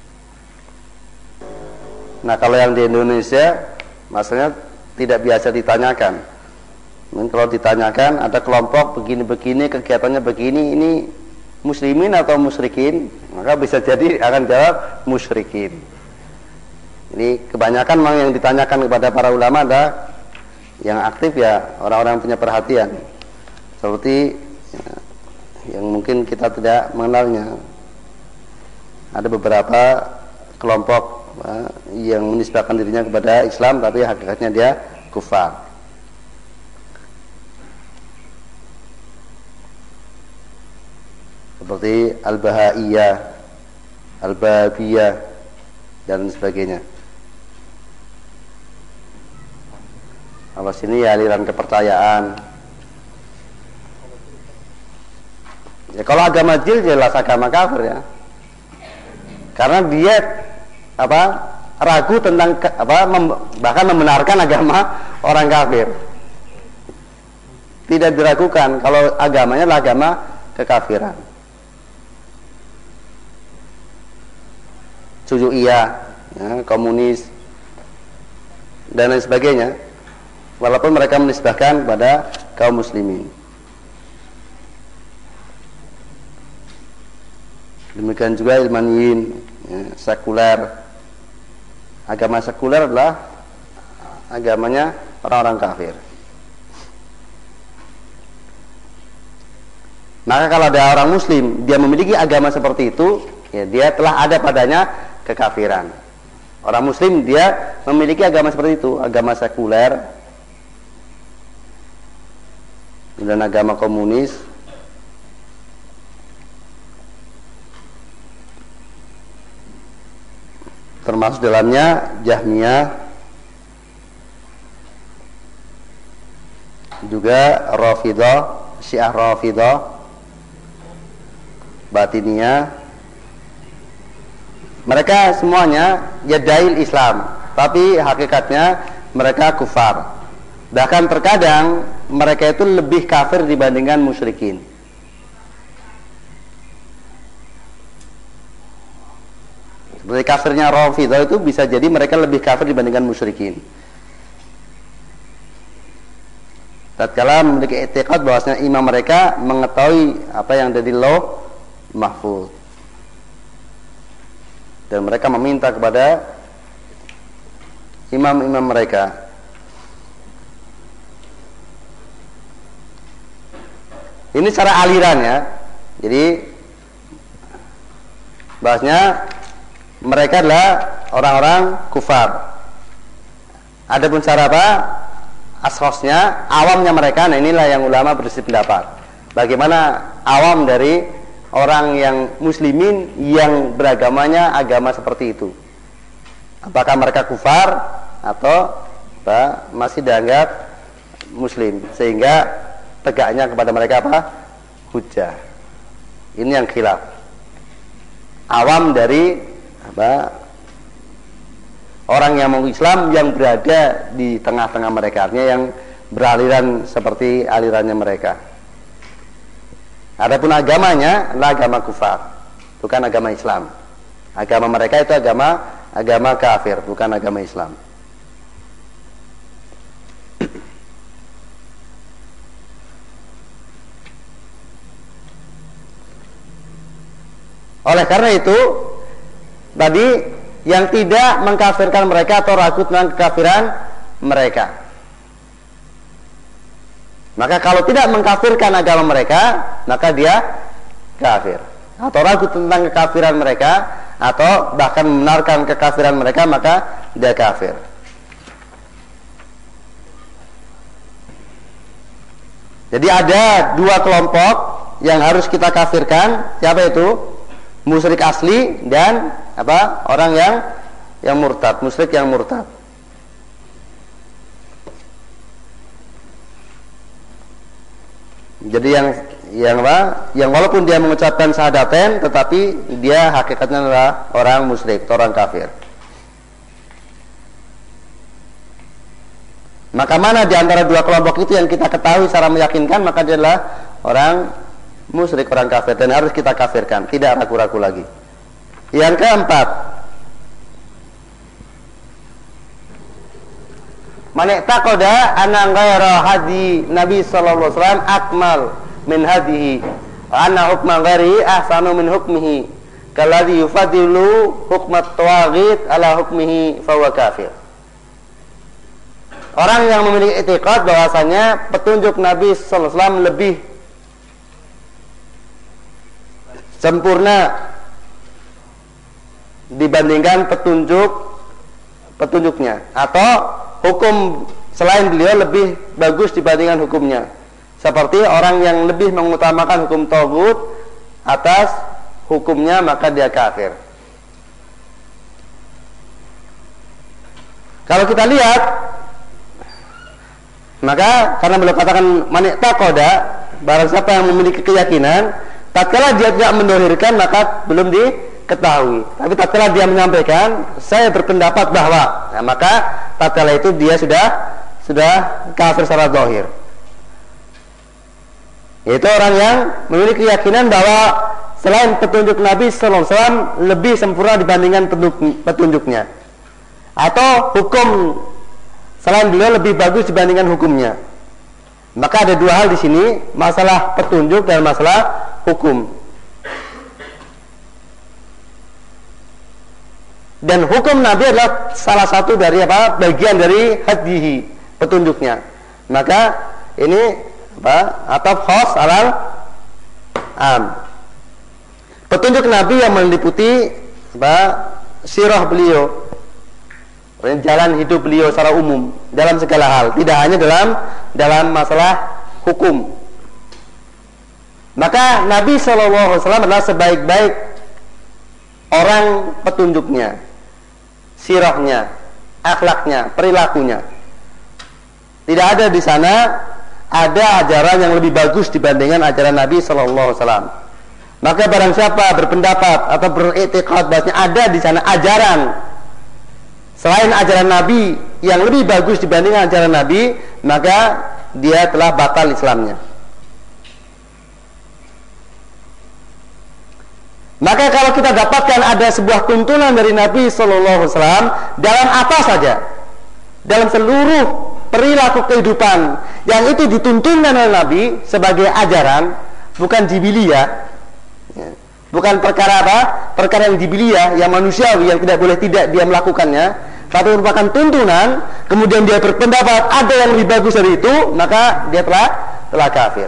Nah, kalau yang di Indonesia maksudnya tidak biasa ditanyakan. Kalau ditanyakan ada kelompok begini-begini, kegiatannya begini, ini muslimin atau musyrikin, maka bisa jadi akan jawab musyrikin. Ini kebanyakan memang yang ditanyakan kepada para ulama adalah yang aktif ya orang-orang yang punya perhatian, seperti yang mungkin kita tidak mengenalnya. Ada beberapa kelompok yang menisbahkan dirinya kepada Islam tapi hakikatnya dia kufar. Seperti Al-Bahaiyah, Al-Babiyah dan sebagainya. Kalau sini ya aliran kepercayaan. Ya kalau agama jil jelas agama kafir ya. Karena dia ragu tentang bahkan membenarkan agama orang kafir. Tidak diragukan kalau agamanya adalah agama kekafiran. Syuu'iyah, ya, komunis dan lain sebagainya. Walaupun mereka menisbahkan pada kaum muslimin. Demikian juga ilmaniyin, ya, sekuler. Agama sekuler adalah agamanya orang-orang kafir. Maka kalau ada orang muslim dia memiliki agama seperti itu, ya dia telah ada padanya kekafiran. Orang muslim dia memiliki agama seperti itu, agama sekuler dan agama komunis, termasuk dalamnya Jahmiyah, juga Rafidah, Syiah Rafidah, Batiniyah. Mereka semuanya yadail Islam, tapi hakikatnya mereka kufar. Bahkan terkadang mereka itu lebih kafir dibandingkan musyrikin. Seperti kafirnya Rafidah itu bisa jadi mereka lebih kafir dibandingkan musyrikin. Tatkala memiliki i'tiqad bahwasanya imam mereka mengetahui apa yang ada di Lauh Mahfuz. Dan mereka meminta kepada imam-imam mereka. Ini secara aliran ya. Jadi bahasnya mereka adalah orang-orang kufar. Adapun cara apa? Ashosnya, awamnya mereka. Nah, inilah yang ulama bersih pendapat. Bagaimana awam dari orang yang muslimin yang beragamanya agama seperti itu? Apakah mereka kufar atau masih dianggap muslim, sehingga tegaknya kepada mereka apa? Hujjah. Ini yang khilaf. Awam dari orang yang mau Islam yang berada di tengah-tengah mereka, artinya yang beraliran seperti alirannya mereka. Adapun agamanya adalah agama kufar, bukan agama Islam. Agama mereka itu agama kafir, bukan agama Islam. Oleh karena itu, tadi yang tidak mengkafirkan mereka atau ragu tentang kekafiran mereka. Maka kalau tidak mengkafirkan agama mereka, maka dia kafir. Atau ragu tentang kekafiran mereka, atau bahkan membenarkan kekafiran mereka, maka dia kafir. Jadi ada dua kelompok yang harus kita kafirkan. Siapa itu? Musyrik asli dan orang yang murtad, musyrik yang murtad. Jadi yang walaupun dia mengucapkan syahadatain, tetapi dia hakikatnya adalah orang musyrik, orang kafir. Maka mana di antara dua kelompok itu yang kita ketahui secara meyakinkan, maka dia adalah orang musyrik, orang kafir, dan harus kita kafirkan, tidak ragu-ragu lagi. Yang keempat, man i'taqada anna ghayra hadi Nabi sallallahu alaihi wasallam akmal min hadihi wa anna hukma ghairi ahsanu min hukmihi kalladhi yufadilu hukmat tawaghit ala hukmihi fa huwa kafir. Orang yang memiliki i'tiqad bahwasanya petunjuk Nabi sallallahu alaihi wasallam lebih sempurna dibandingkan petunjuknya, atau hukum selain beliau lebih bagus dibandingkan hukumnya, seperti orang yang lebih mengutamakan hukum taghut atas hukumnya, maka dia kafir. Kalau kita lihat, maka karena beliau katakan man i'taqada, barang siapa yang memiliki keyakinan, tatkala dia tidak mendohirkan maka belum diketahui. Tapi tatkala dia menyampaikan, saya berpendapat bahwa, nah, maka tatkala itu dia sudah kafir secara zahir. Yaitu orang yang memiliki keyakinan bahwa selain petunjuk Nabi sallallahu alaihi wasallam lebih sempurna dibandingkan petunjuknya, atau hukum selain beliau lebih bagus dibandingkan hukumnya. Maka ada dua hal di sini, masalah petunjuk dan masalah hukum. Dan hukum Nabi adalah salah satu dari bagian dari hadihi, petunjuknya. Maka ini atau khos alal am. Petunjuk Nabi yang meliputi sirah beliau, jalan hidup beliau secara umum dalam segala hal, tidak hanya dalam masalah hukum. Maka Nabi SAW adalah sebaik-baik orang petunjuknya, sirahnya, akhlaknya, perilakunya. Tidak ada di sana ada ajaran yang lebih bagus dibandingkan ajaran Nabi SAW. Maka barang siapa berpendapat atau beriktikad bahwasanya ada di sana ajaran selain ajaran Nabi yang lebih bagus dibandingkan ajaran Nabi, maka dia telah batal Islamnya. Maka kalau kita dapatkan ada sebuah tuntunan dari Nabi SAW dalam apa saja, dalam seluruh perilaku kehidupan yang itu dituntunkan oleh Nabi sebagai ajaran, bukan jibiliyah, bukan perkara perkara yang jibiliyah, yang manusiawi, yang tidak boleh tidak dia melakukannya, tapi merupakan tuntunan, kemudian dia berpendapat ada yang lebih bagus dari itu, maka dia telah kafir.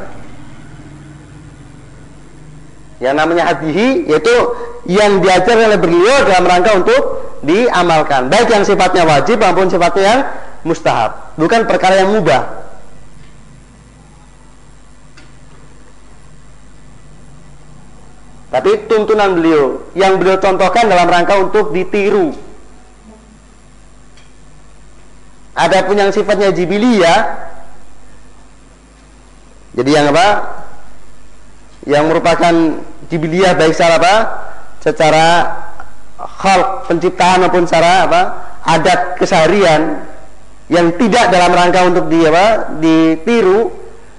Yang namanya hadihi, yaitu yang diajar oleh beliau dalam rangka untuk diamalkan, baik yang sifatnya wajib maupun sifatnya yang mustahab, bukan perkara yang mubah. Tapi tuntunan beliau yang beliau contohkan dalam rangka untuk ditiru. Adapun yang sifatnya jibiliyah, jadi yang apa? Yang merupakan jibiliyah baik secara apa? Secara khalq, penciptaan maupun secara apa? Adat keseharian yang tidak dalam rangka untuk ditiru,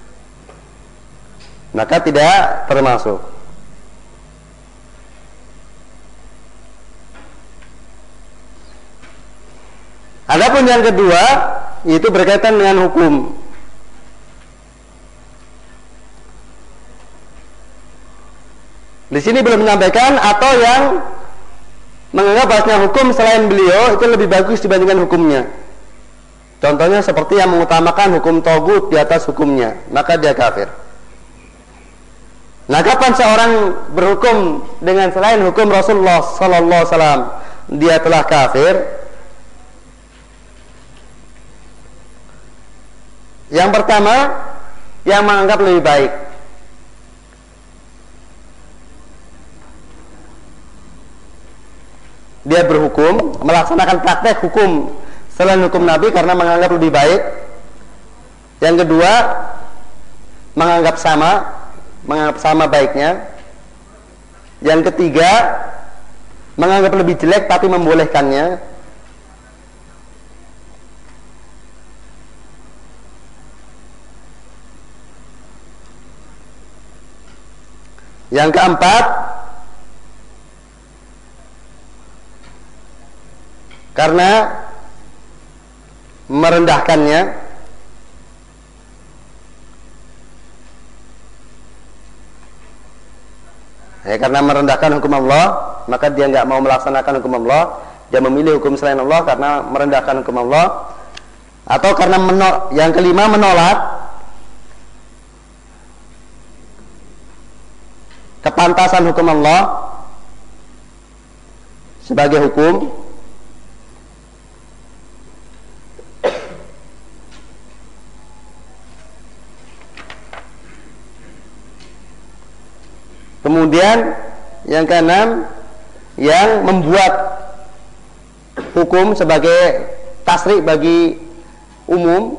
maka tidak termasuk. Adapun yang kedua, yaitu berkaitan dengan hukum. Di sini belum menyampaikan atau yang menganggap bahasanya hukum selain beliau itu lebih bagus dibandingkan hukumnya. Contohnya seperti yang mengutamakan hukum togut di atas hukumnya, maka dia kafir. Nah, kapan seorang berhukum dengan selain hukum Rasulullah Sallallahu Alaihi Wasallam dia telah kafir? Yang pertama, yang menganggap lebih baik. Dia berhukum, melaksanakan praktek hukum selain hukum Nabi karena menganggap lebih baik. Yang kedua, menganggap sama baiknya. Yang ketiga, menganggap lebih jelek tapi membolehkannya. Yang keempat, karena merendahkannya. Karena merendahkan hukum Allah, maka dia nggak mau melaksanakan hukum Allah, dia memilih hukum selain Allah karena merendahkan hukum Allah. Atau karena yang kelima, menolak kepantasan hukum Allah sebagai hukum. Kemudian yang keenam, yang membuat hukum sebagai tasrik bagi umum,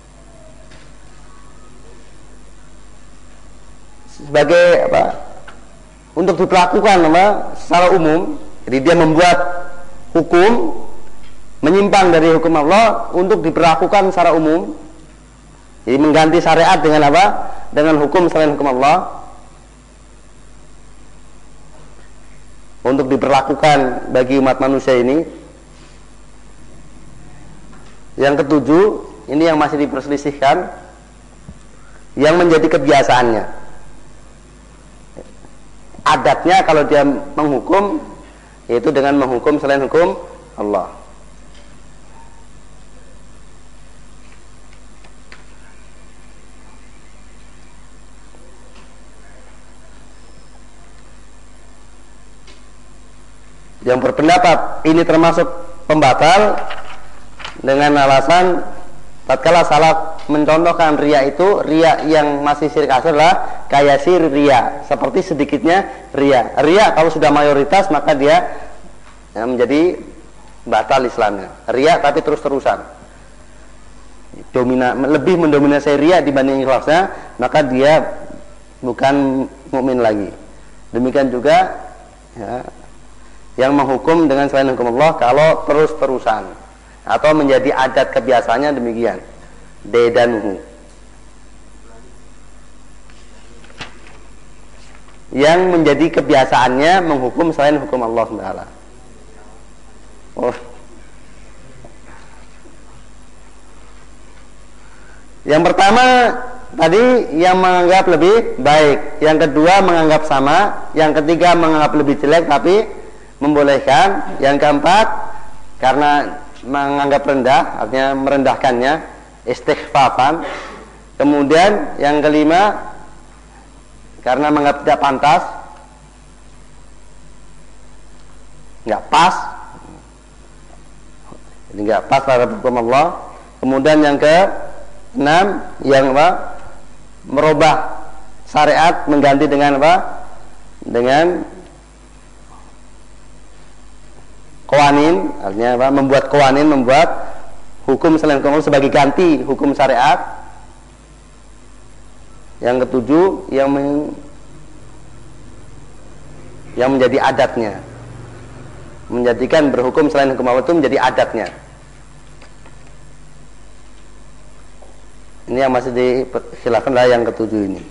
sebagai apa? Untuk diperlakukan secara umum. Jadi dia membuat hukum menyimpang dari hukum Allah untuk diperlakukan secara umum. Jadi mengganti syariat dengan apa? Dengan hukum selain hukum Allah, untuk diperlakukan bagi umat manusia ini. Yang ketujuh, ini yang masih diperselisihkan, yang menjadi kebiasaannya. Adatnya kalau dia menghukum, yaitu dengan menghukum selain hukum Allah. Yang berpendapat ini termasuk pembatal dengan alasan tatkala salah mencontohkan riya itu, riya yang masih syirik asghar adalah kayasir riya, seperti sedikitnya riya. Riya kalau sudah mayoritas maka dia menjadi batal Islamnya. Riya tapi terus-terusan lebih mendominasi riya dibanding ikhlasnya, maka dia bukan mukmin lagi. Demikian juga yang menghukum dengan selain hukum Allah kalau terus-terusan atau menjadi adat kebiasaannya demikian. Dedanuhu, yang menjadi kebiasaannya menghukum selain hukum Allah SWT. Yang pertama tadi yang menganggap lebih baik, yang kedua menganggap sama, yang ketiga menganggap lebih jelek tapi membolehkan, yang keempat karena menganggap rendah, artinya merendahkannya, istighfafan. Kemudian yang kelima karena menganggap tidak pantas, nggak pas. Jadi enggak pas terhadap hukum Allah. Kemudian yang ke-6 yang apa? Merubah syariat mengganti dengan apa? Dengan qawanin, artinya apa? Membuat qawanin, membuat hukum selain hukum Allah sebagai ganti hukum syariat. Yang ke-7 yang menjadi adatnya, menjadikan berhukum selain hukum Allah itu menjadi adatnya. Ini yang masih dikhilafkan lah yang ke-7 ini.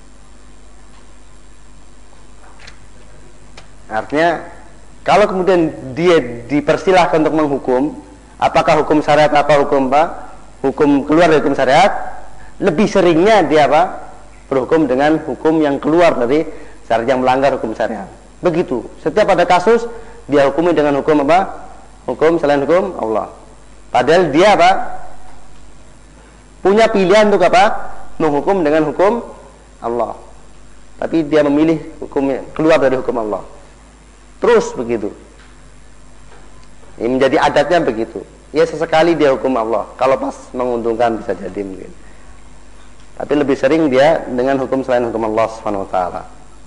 Artinya kalau kemudian dia dipersilahkan untuk menghukum, apakah hukum syariat apa hukum apa? Hukum keluar dari hukum syariat, lebih seringnya dia apa? Berhukum dengan hukum yang keluar dari syariat, yang melanggar hukum syariat. Begitu. Setiap ada kasus dia hukumi dengan hukum apa? Hukum selain hukum Allah. Padahal dia apa? Punya pilihan untuk apa? Menghukum dengan hukum Allah. Tapi dia memilih hukum keluar dari hukum Allah. Terus begitu. Ini menjadi adatnya begitu. Ya sesekali dia hukum Allah. Kalau pas menguntungkan bisa jadi mungkin. Tapi lebih sering dia dengan hukum selain hukum Allah Subhanahu wa taala.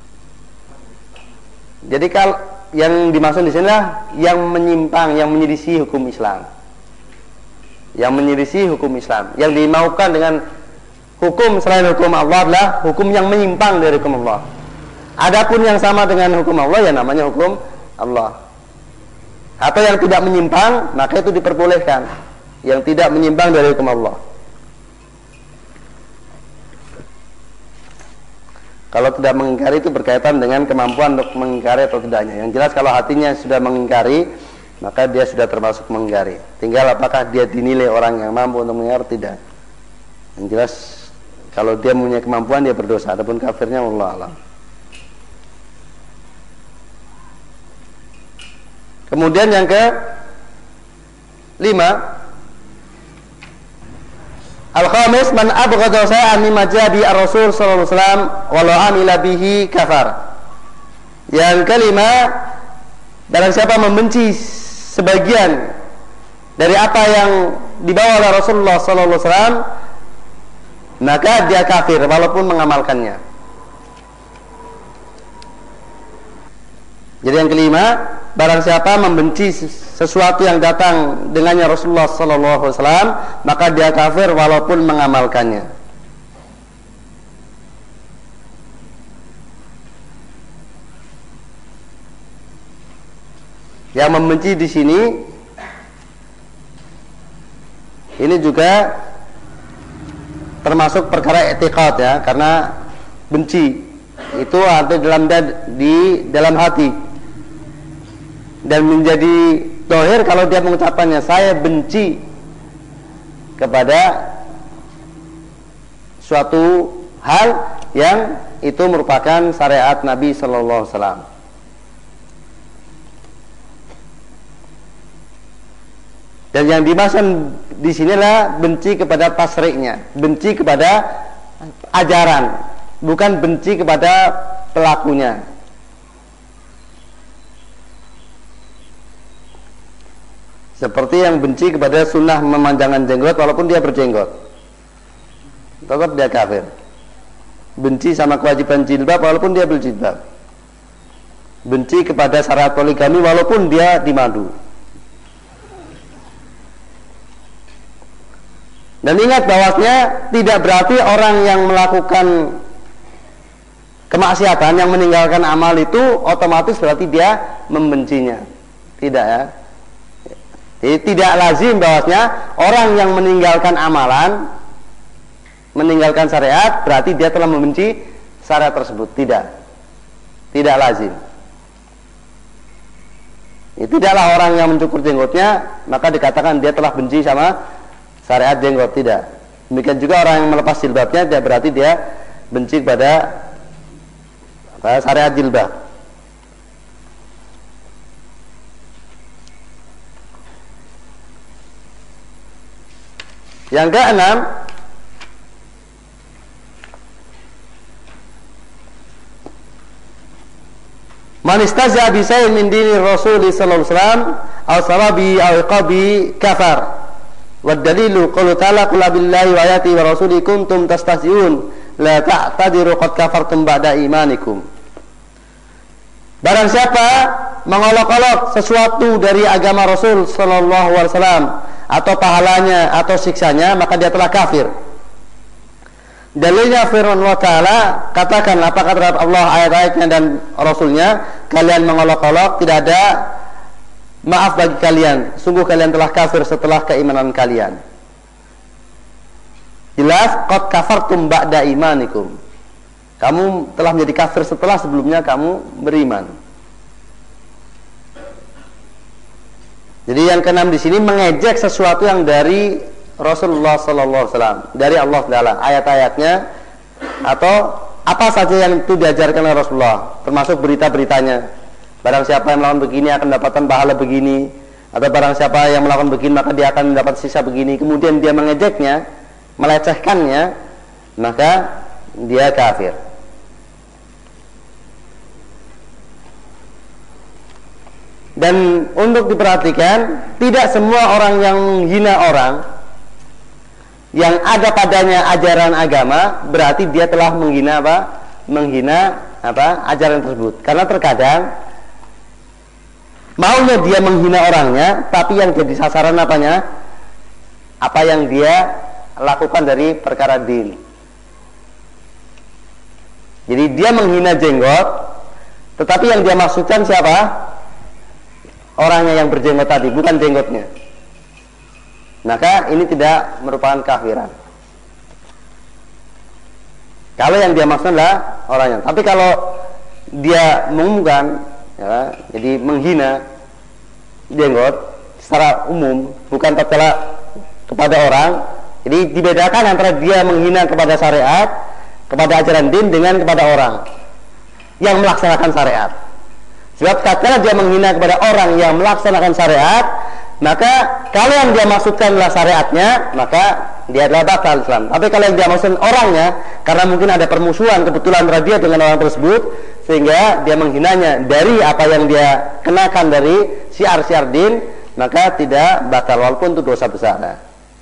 Jadi kalau yang dimaksud di sinilah yang menyimpang, yang menyelisih hukum Islam. Yang menyelisih hukum Islam. Yang dimaukan dengan hukum selain hukum Allah adalah hukum yang menyimpang dari hukum Allah. Adapun yang sama dengan hukum Allah ya namanya hukum Allah. Atau yang tidak menyimpang, maka itu diperbolehkan. Yang tidak menyimpang dari hukum Allah. Kalau tidak mengingkari itu berkaitan dengan kemampuan untuk mengingkari atau tidaknya. Yang jelas kalau hatinya sudah mengingkari, maka dia sudah termasuk mengingkari. Tinggal apakah dia dinilai orang yang mampu untuk mengingkari, tidak. Yang jelas kalau dia punya kemampuan dia berdosa. Adapun kafirnya wallahu a'lam. Kemudian yang ke-5, al-khamis man abghadha shay'an mimma jaa bi ar-rasul sallallahu alaihi wasallam wa la amila bihi kafar. Yang kelima, barang siapa membenci sebagian dari apa yang dibawa oleh Rasulullah sallallahu alaihi wasallam, maka dia kafir walaupun mengamalkannya. Jadi yang kelima, barang siapa membenci sesuatu yang datang dengannya Rasulullah sallallahu alaihi wasallam, maka dia kafir walaupun mengamalkannya. Yang membenci di sini ini juga termasuk perkara i'tiqad ya, karena benci itu ada di dalam hati. Dan menjadi dohir kalau dia mengucapkannya, saya benci kepada suatu hal yang itu merupakan syariat Nabi sallallahu alaihi wasallam. Dan yang dimaksud di sinilah benci kepada tasriknya, benci kepada ajaran, bukan benci kepada pelakunya. Seperti yang benci kepada sunnah memanjangkan jenggot walaupun dia berjenggot, tetap dia kafir. Benci sama kewajiban jilbab walaupun dia berjilbab. Benci kepada syarat poligami walaupun dia dimadu. Dan ingat bahwasanya tidak berarti orang yang melakukan kemaksiatan, yang meninggalkan amal itu otomatis berarti dia membencinya. Tidak ya. Jadi tidak lazim bahwasanya orang yang meninggalkan amalan, meninggalkan syariat berarti dia telah membenci syariat tersebut. Tidak lazim. Tidaklah orang yang mencukur jenggotnya maka dikatakan dia telah benci sama syariat jenggot. Tidak. Demikian juga orang yang melepas jilbabnya tidak berarti dia benci kepada syariat jilbab. Yang keenam, man istaza bi shay'in min dini Rasul sallallahu alaihi wasallam aw sawabi aw iqabi kafar. Wa dalilu qaulu ta'ala qul billahi wa ayati wa rasuli kuntum tastahzi'un la ta'tadiru qad kafartum ba'da imanikum. Barang siapa mengolok-olok sesuatu dari agama Rasul sallallahu alaihi wasallam atau pahalanya atau siksanya, maka dia telah kafir. Dalilnya firman Allah Ta'ala, katakan apakah terhadap Allah ayat-ayatnya dan Rasulnya kalian mengolok-olok, tidak ada maaf bagi kalian, sungguh kalian telah kafir setelah keimanan kalian. Jelas qad kafartum ba'da imanikum, kamu telah menjadi kafir setelah sebelumnya kamu beriman. Jadi yang keenam di sini mengejek sesuatu yang dari Rasulullah sallallahu alaihi wasallam, dari Allah Taala, ayat-ayatnya atau apa saja yang itu diajarkan oleh Rasulullah, termasuk berita-beritanya. Barang siapa yang melakukan begini akan mendapatkan pahala begini, atau barang siapa yang melakukan begini maka dia akan mendapat sisa begini. Kemudian dia mengejeknya, melecehkannya, maka dia kafir. Dan untuk diperhatikan, tidak semua orang yang menghina orang yang ada padanya ajaran agama berarti dia telah menghina apa? Menghina apa? Ajaran tersebut. Karena terkadang maunya dia menghina orangnya, tapi yang jadi sasaran apanya? Apa yang dia lakukan dari perkara din. Jadi dia menghina jenggot, tetapi yang dia maksudkan siapa? Orangnya yang berjenggot tadi, bukan jenggotnya. Maka ini tidak merupakan kafiran. Kalau yang dia maksud adalah orangnya. Tapi kalau dia mengumumkan, ya, jadi menghina jenggot secara umum, bukan tercela kepada orang. Jadi dibedakan antara dia menghina kepada syariat, kepada ajaran din, dengan kepada orang yang melaksanakan syariat. Sebab tatkala dia menghina kepada orang yang melaksanakan syariat, maka kalau yang dia maksudkan adalah syariatnya, maka dia adalah batal Islam. Tapi kalau yang dia maksudkan orangnya, karena mungkin ada permusuhan kebetulan antara dia dengan orang tersebut, sehingga dia menghinanya dari apa yang dia kenakan dari syiar-syiar din, maka tidak batal walaupun itu dosa besar.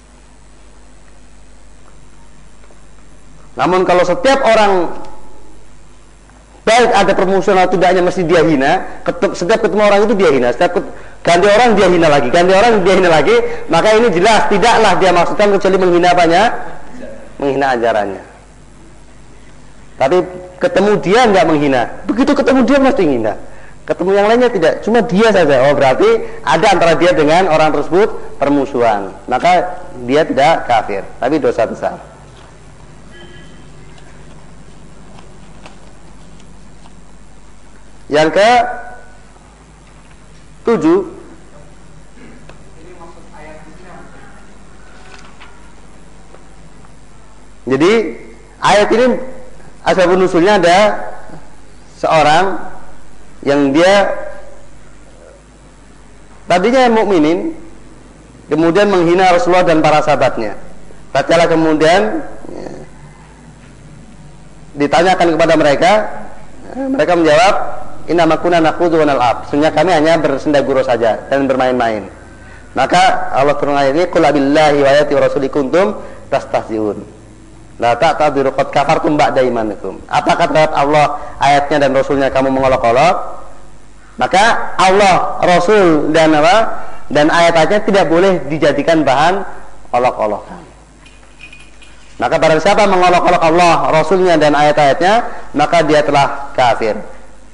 Namun kalau setiap orang baik ada permusuhan atau tidaknya mesti dia hina, setiap ketemu orang itu dia hina, setiap ganti orang dia hina lagi, ganti orang dia hina lagi, maka ini jelas tidaklah dia maksudkan kecuali menghina apanya? Menghina ajarannya. Tapi ketemu dia nggak menghina, begitu ketemu dia mesti menghina. Ketemu yang lainnya tidak, cuma dia saja. Oh berarti ada antara dia dengan orang tersebut permusuhan, maka dia tidak kafir, tapi dosa besar. Yang ke 7, jadi ayat ini asbabun nusulnya ada seorang yang dia tadinya mukminin, kemudian menghina Rasulullah dan para sahabatnya. Tatkala kemudian ditanyakan kepada mereka, mereka menjawab, inna makuna nakhudhu wa nal'ab. Sebenarnya kami hanya bersenda gurau saja dan bermain-main. Maka Allah turun ayat ini, qul billahi wa ayati wa rasuli kuntum tastahzi'un. La ta'tadiru qad kafartum ba'da imanikum. Apakah terhadap Allah ayatnya dan Rasulnya kamu mengolok-olok? Maka Allah, Rasul dan apa? Dan ayat-ayatnya tidak boleh dijadikan bahan olok-olokan. Maka barang siapa mengolok-olok Allah, Rasulnya dan ayat-ayatnya, maka dia telah kafir.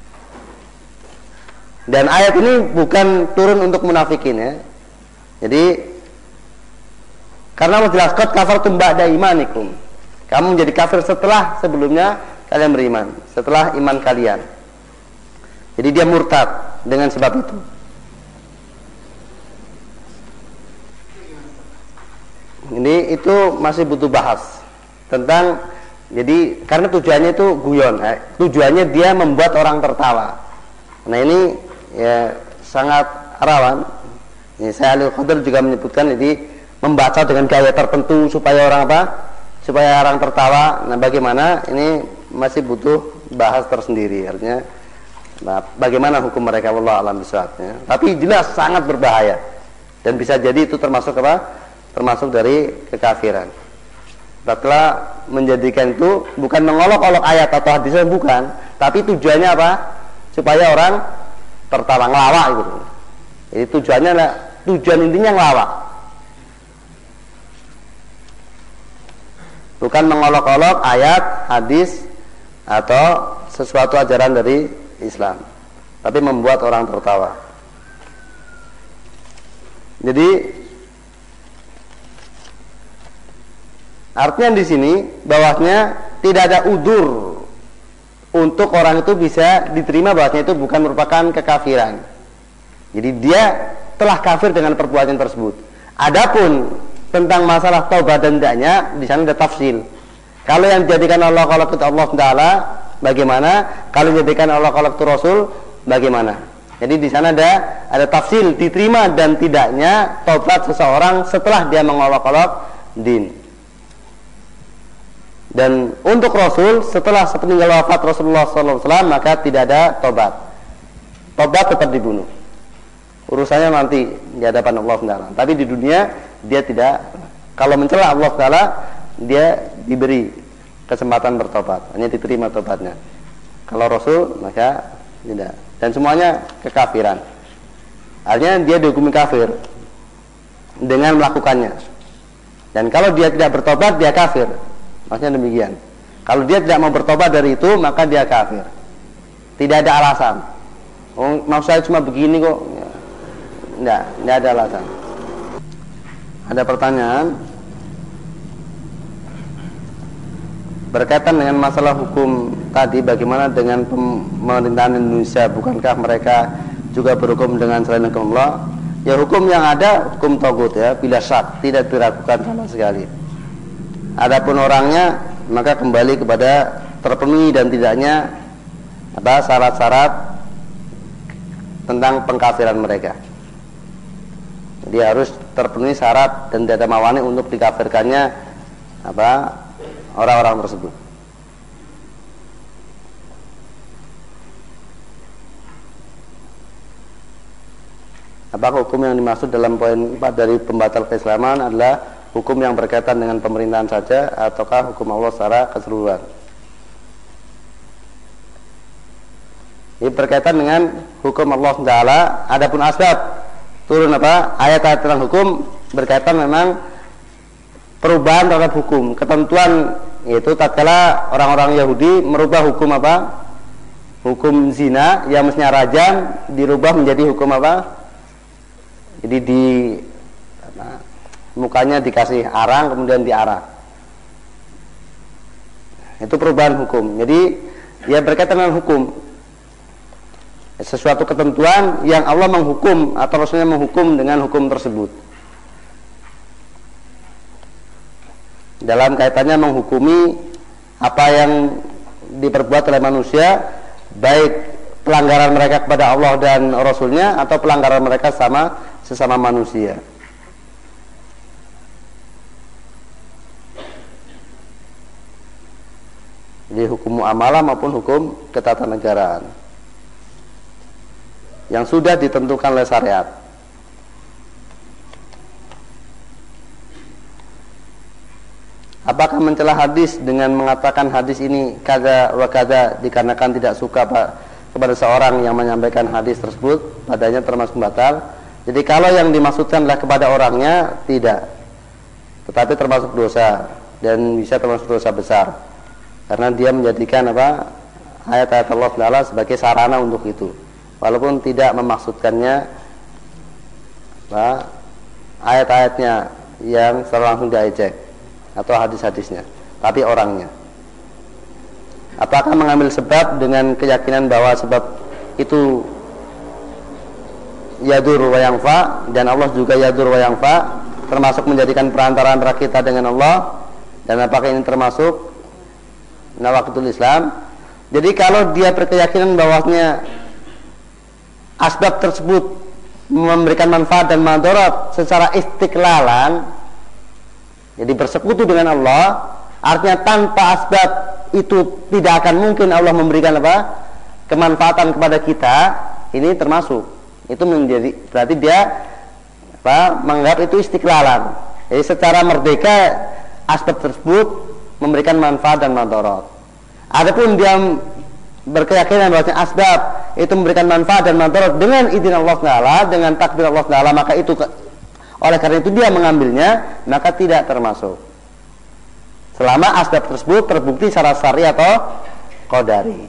Dan ayat ini bukan turun untuk munafikin ya. Jadi karena menjelaskan kafartum ba'da imanikum, kamu menjadi kafir setelah sebelumnya kalian beriman, setelah iman kalian. Jadi dia murtad dengan sebab itu. Ini itu masih butuh bahas tentang, jadi karena tujuannya itu guyon, tujuannya dia membuat orang tertawa. Nah ini ya sangat rawan. Ini saya Al-Qadr juga menyebutkan, jadi membaca dengan gaya tertentu supaya orang apa? Supaya orang tertawa. Nah bagaimana? Ini masih butuh bahas tersendiri. Artinya Nah, bagaimana hukum mereka, wallahu a'lam bishawab, ya. Tapi jelas sangat berbahaya dan bisa jadi itu termasuk apa? Termasuk dari kekafiran. Setelah menjadikan itu bukan mengolok-olok ayat atau hadisnya, bukan, tapi tujuannya apa? Supaya orang tertawa ngelawak gitu. Jadi tujuan intinya ngelawak. Bukan mengolok-olok ayat, hadis atau sesuatu ajaran dari Islam, tapi membuat orang tertawa. Jadi artinya di sini bahwasanya tidak ada udzur untuk orang itu bisa diterima bahwasanya itu bukan merupakan kekafiran. Jadi dia telah kafir dengan perbuatan tersebut. Adapun tentang masalah taubat dan tidaknya, di sana ada tafsil. Kalau yang dijadikan Allah kalau kita Allah Taala bagaimana? Kalau dijadikan Allah kalau itu Rasul bagaimana? Jadi di sana ada tafsil diterima dan tidaknya taubat seseorang setelah dia mengolok-olok din. Dan untuk Rasul setelah sepeninggal wafat Rasulullah SAW maka tidak ada taubat. Taubat tetap dibunuh. Urusannya nanti di hadapan Allah Taala. Tapi di dunia dia tidak. Kalau mencela Allah Taala dia diberi kesempatan bertobat, hanya diterima tobatnya. Kalau Rasul maka tidak. Dan semuanya kekafiran. Artinya dia dihukumi kafir dengan melakukannya. Dan kalau dia tidak bertobat dia kafir. Maksudnya demikian. Kalau dia tidak mau bertobat dari itu maka dia kafir. Tidak ada alasan. Oh, maksud saya cuma begini kok. Tidak ada alasan. Ada pertanyaan berkaitan dengan masalah hukum tadi, bagaimana dengan pemerintahan Indonesia? Bukankah mereka juga berhukum dengan selain hukum Allah? Ya, hukum yang ada hukum tagut, ya, bila syak, tidak diragukan sama sekali. Adapun orangnya maka kembali kepada terpenuhi dan tidaknya syarat-syarat tentang pengkafiran mereka. Jadi harus terpenuhi syarat dan tidak ada mawani untuk dikafirkannya orang-orang tersebut. Apakah hukum yang dimaksud dalam poin 4 dari pembatal keislaman adalah hukum yang berkaitan dengan pemerintahan saja ataukah hukum Allah secara keseluruhan? Ini berkaitan dengan hukum Allah Taala. Adapun asbab turun ayat-ayat tentang hukum berkaitan memang perubahan terhadap hukum, ketentuan, yaitu tatkala orang-orang Yahudi merubah hukum hukum zina yang mestinya rajam dirubah menjadi hukum jadi di mukanya dikasih arang kemudian diarak. Itu perubahan hukum. Jadi ya berkaitan dengan hukum, sesuatu ketentuan yang Allah menghukum atau Rasulnya menghukum dengan hukum tersebut. Dalam kaitannya menghukumi apa yang diperbuat oleh manusia, baik pelanggaran mereka kepada Allah dan Rasulnya atau pelanggaran mereka sesama manusia. Jadi hukum muamalah maupun hukum ketatanegaraan yang sudah ditentukan oleh syariat. Apakah mencela hadis dengan mengatakan hadis ini kada wa kada dikarenakan tidak suka kepada seorang yang menyampaikan hadis tersebut padanya termasuk batal? Jadi kalau yang dimaksudkan adalah kepada orangnya tidak, tetapi termasuk dosa dan bisa termasuk dosa besar karena dia menjadikan ayat-ayat Allah Taala sebagai sarana untuk itu, walaupun tidak memaksudkannya ayat-ayatnya yang secara langsung diejek atau hadis-hadisnya, tapi orangnya. Apakah mengambil sebab dengan keyakinan bahwa sebab itu yadur wa yanfa dan Allah juga yadur wa yanfa, termasuk menjadikan perantara antara kita dengan Allah, dan apakah ini termasuk nawaqidul Islam? Jadi kalau dia berkeyakinan bahwasanya asbab tersebut memberikan manfaat dan madarat secara istiqlalan, jadi bersekutu dengan Allah, artinya tanpa asbab itu tidak akan mungkin Allah memberikan kemanfaatan kepada kita, ini termasuk. Itu menjadi berarti dia menganggap itu istiqlalan. Jadi secara merdeka aspek tersebut memberikan manfaat dan madharat. Adapun dia berkeyakinan bahwa asbab itu memberikan manfaat dan madharat dengan izin Allah Taala, dengan takdir Allah Taala, maka itu oleh karena itu dia mengambilnya, maka tidak termasuk. Selama asbab tersebut terbukti secara syar'i atau qadari.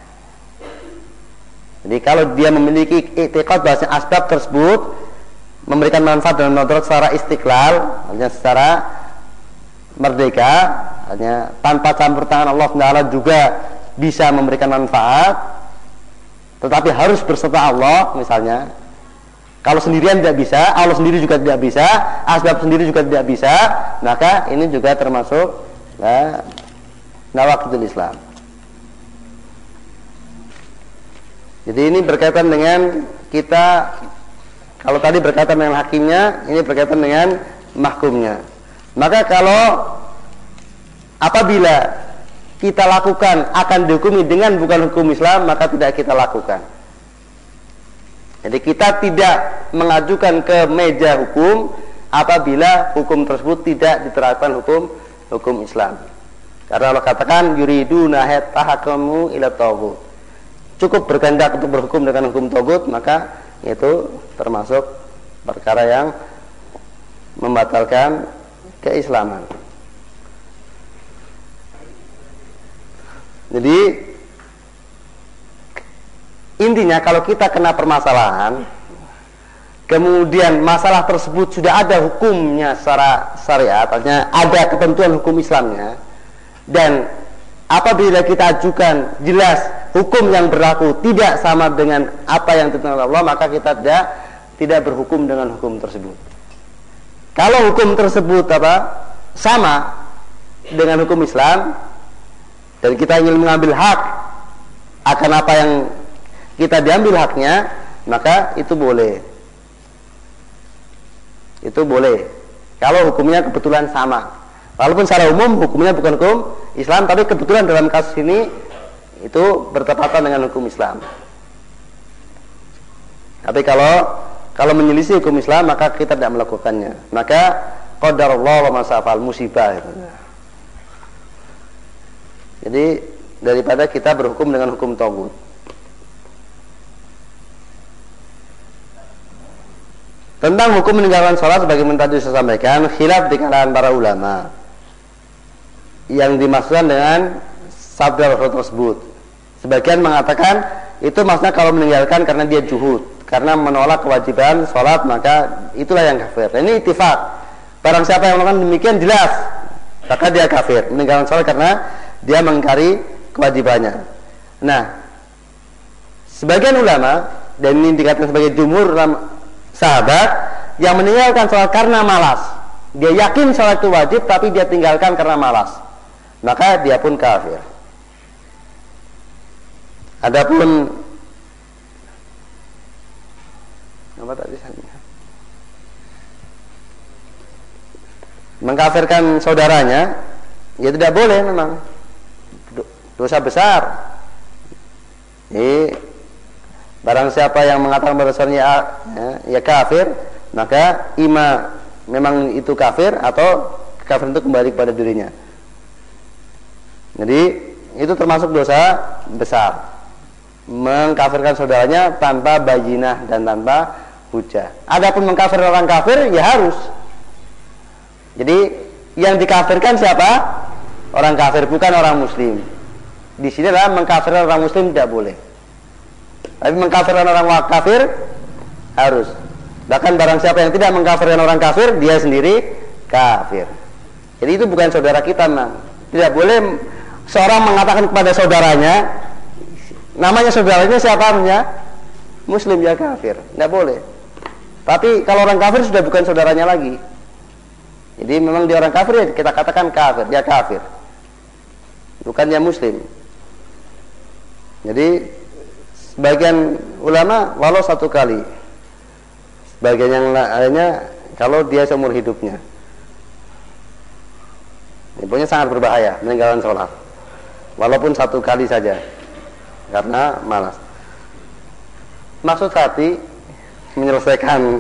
Jadi kalau dia memiliki i'tiqad bahwa asbab tersebut memberikan manfaat dan madharat secara istiqlal, artinya secara merdeka, artinya tanpa campur tangan Allah Taala juga bisa memberikan manfaat, tetapi harus berserta Allah misalnya. Kalau sendirian tidak bisa, Allah sendiri juga tidak bisa, asbab sendiri juga tidak bisa, maka ini juga termasuk nawaqidul Islam. Jadi ini berkaitan dengan kita, kalau tadi berkaitan dengan hakimnya, ini berkaitan dengan mahkumnya. Maka kalau apabila kita lakukan akan dihukumi dengan bukan hukum Islam, maka tidak kita lakukan. Jadi kita tidak mengajukan ke meja hukum apabila hukum tersebut tidak diterapkan hukum Islam. Karena Allah katakan yuriduna tahakamu ila taghut. Cukup berkehendak untuk berhukum dengan hukum taghut, maka itu termasuk perkara yang membatalkan keislaman. Jadi intinya kalau kita kena permasalahan, kemudian masalah tersebut sudah ada hukumnya secara syariat, artinya ada ketentuan hukum Islamnya, dan apabila kita ajukan jelas hukum yang berlaku tidak sama dengan apa yang ditentukan Allah, maka kita tidak berhukum dengan hukum tersebut. Kalau hukum tersebut sama dengan hukum Islam, dan kita ingin mengambil hak akan apa yang kita diambil haknya, maka itu boleh. Itu boleh. Kalau hukumnya kebetulan sama. Walaupun secara umum hukumnya bukan hukum Islam, tapi kebetulan dalam kasus ini itu bertepatan dengan hukum Islam. Tapi kalau menyelisih hukum Islam, maka kita tidak melakukannya. Maka qadarullah wa ma sa'al, musibah itu. Jadi daripada kita berhukum dengan hukum taghut. Tentang hukum meninggalkan sholat, sebagaimana tadi saya sampaikan, khilaf di kalangan para ulama. Yang dimaksudkan dengan sabda Rasul tersebut. Sebagian mengatakan itu maksudnya kalau meninggalkan karena dia juhud, karena menolak kewajiban sholat, maka itulah yang kafir. Ini ittifaq. Barang siapa yang melakukan demikian jelas, maka dia kafir. Meninggalkan sholat karena dia mengingkari kewajibannya. Nah, sebagian ulama, dan ini dikatakan sebagai jumhur sahabat, yang meninggalkan sholat karena malas, dia yakin sholat itu wajib tapi dia tinggalkan karena malas, maka dia pun kafir. Adapun apa tadi mengkafirkan saudaranya, ya tidak boleh, memang dosa besar. Jadi barang siapa yang mengatakan bahwasanya ya kafir, maka memang itu kafir atau kafir itu kembali kepada dirinya. Jadi itu termasuk dosa besar, mengkafirkan saudaranya tanpa bayinah dan tanpa hujah. Adapun mengkafirkan orang kafir, ya harus. Jadi yang dikafirkan siapa? Orang kafir, bukan orang muslim. Di sini adalah mengkafirkan orang muslim tidak boleh. Tapi mengkafirkan orang kafir harus. Bahkan barang siapa yang tidak mengkafirkan orang kafir, dia sendiri kafir. Jadi itu bukan saudara kita, man. Tidak boleh seorang mengatakan kepada saudaranya, namanya saudaranya siapa namanya? Muslim, ya kafir. Tidak boleh. Tapi kalau orang kafir sudah bukan saudaranya lagi. Jadi memang dia orang kafir, ya kita katakan kafir, dia kafir. Bukannya muslim. Jadi sebagian ulama walau satu kali, sebagian yang lainnya kalau dia seumur hidupnya. Ini pokoknya sangat berbahaya meninggalkan sholat, walaupun satu kali saja. karena malas. Maksud hati menyelesaikan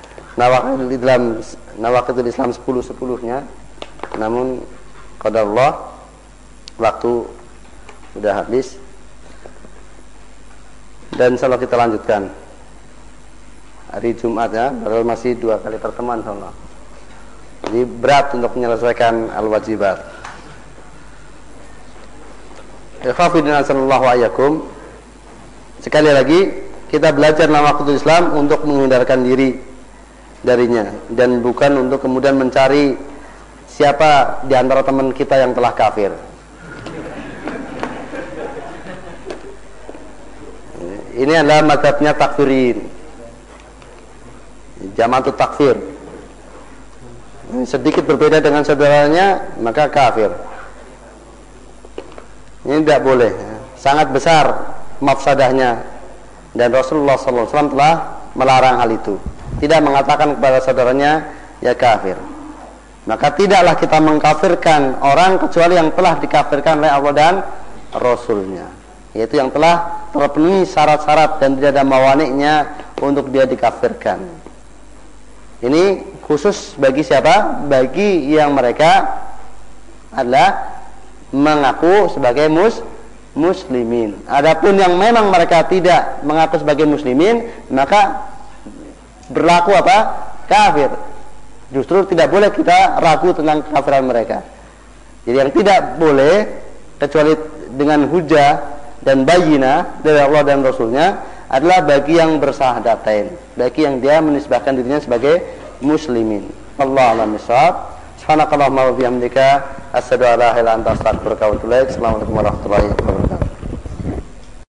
nawaqidul Islam 10-10-nya, namun qadarullah waktu sudah habis, dan insyaallah kita lanjutkan hari Jumat ya, padahal masih 2 kali pertemuan insyaallah. Jadi berat untuk menyelesaikan al-wajibat. Ikhwafidina sallallahu alaikum. Sekali lagi kita belajar nawaqidul Islam untuk menghindarkan diri darinya, dan bukan untuk kemudian mencari siapa di antara teman kita yang telah kafir. Ini adalah mazhabnya takfirin, Jamaatut takfir. Sedikit berbeda dengan saudaranya maka kafir. Ini tidak boleh, sangat besar mafsadahnya, dan Rasulullah SAW telah melarang hal itu. Tidak mengatakan kepada saudaranya ya kafir. Maka tidaklah kita mengkafirkan orang kecuali yang telah dikafirkan oleh Allah dan Rasulnya, yaitu yang telah terpenuhi syarat-syarat dan tidak ada mawaniknya untuk dia dikafirkan. Ini khusus bagi siapa? Bagi yang mereka adalah mengaku sebagai muslimin. Adapun yang memang mereka tidak mengaku sebagai muslimin, maka berlaku apa? Kafir. Justru tidak boleh kita ragu tentang kekafiran mereka. Jadi yang tidak boleh kecuali dengan hujah dan bayinah dari Allah dan Rasulnya adalah bagi yang bersahadatain, bagi yang dia menisbahkan dirinya sebagai muslimin. Allahu a'lam bishawab. Subhanakallahumma wa bihamdika asyhadu an la ilaha illa anta astaghfiruka wa atubu ilaik. Assalamualaikum warahmatullahi wabarakatuh.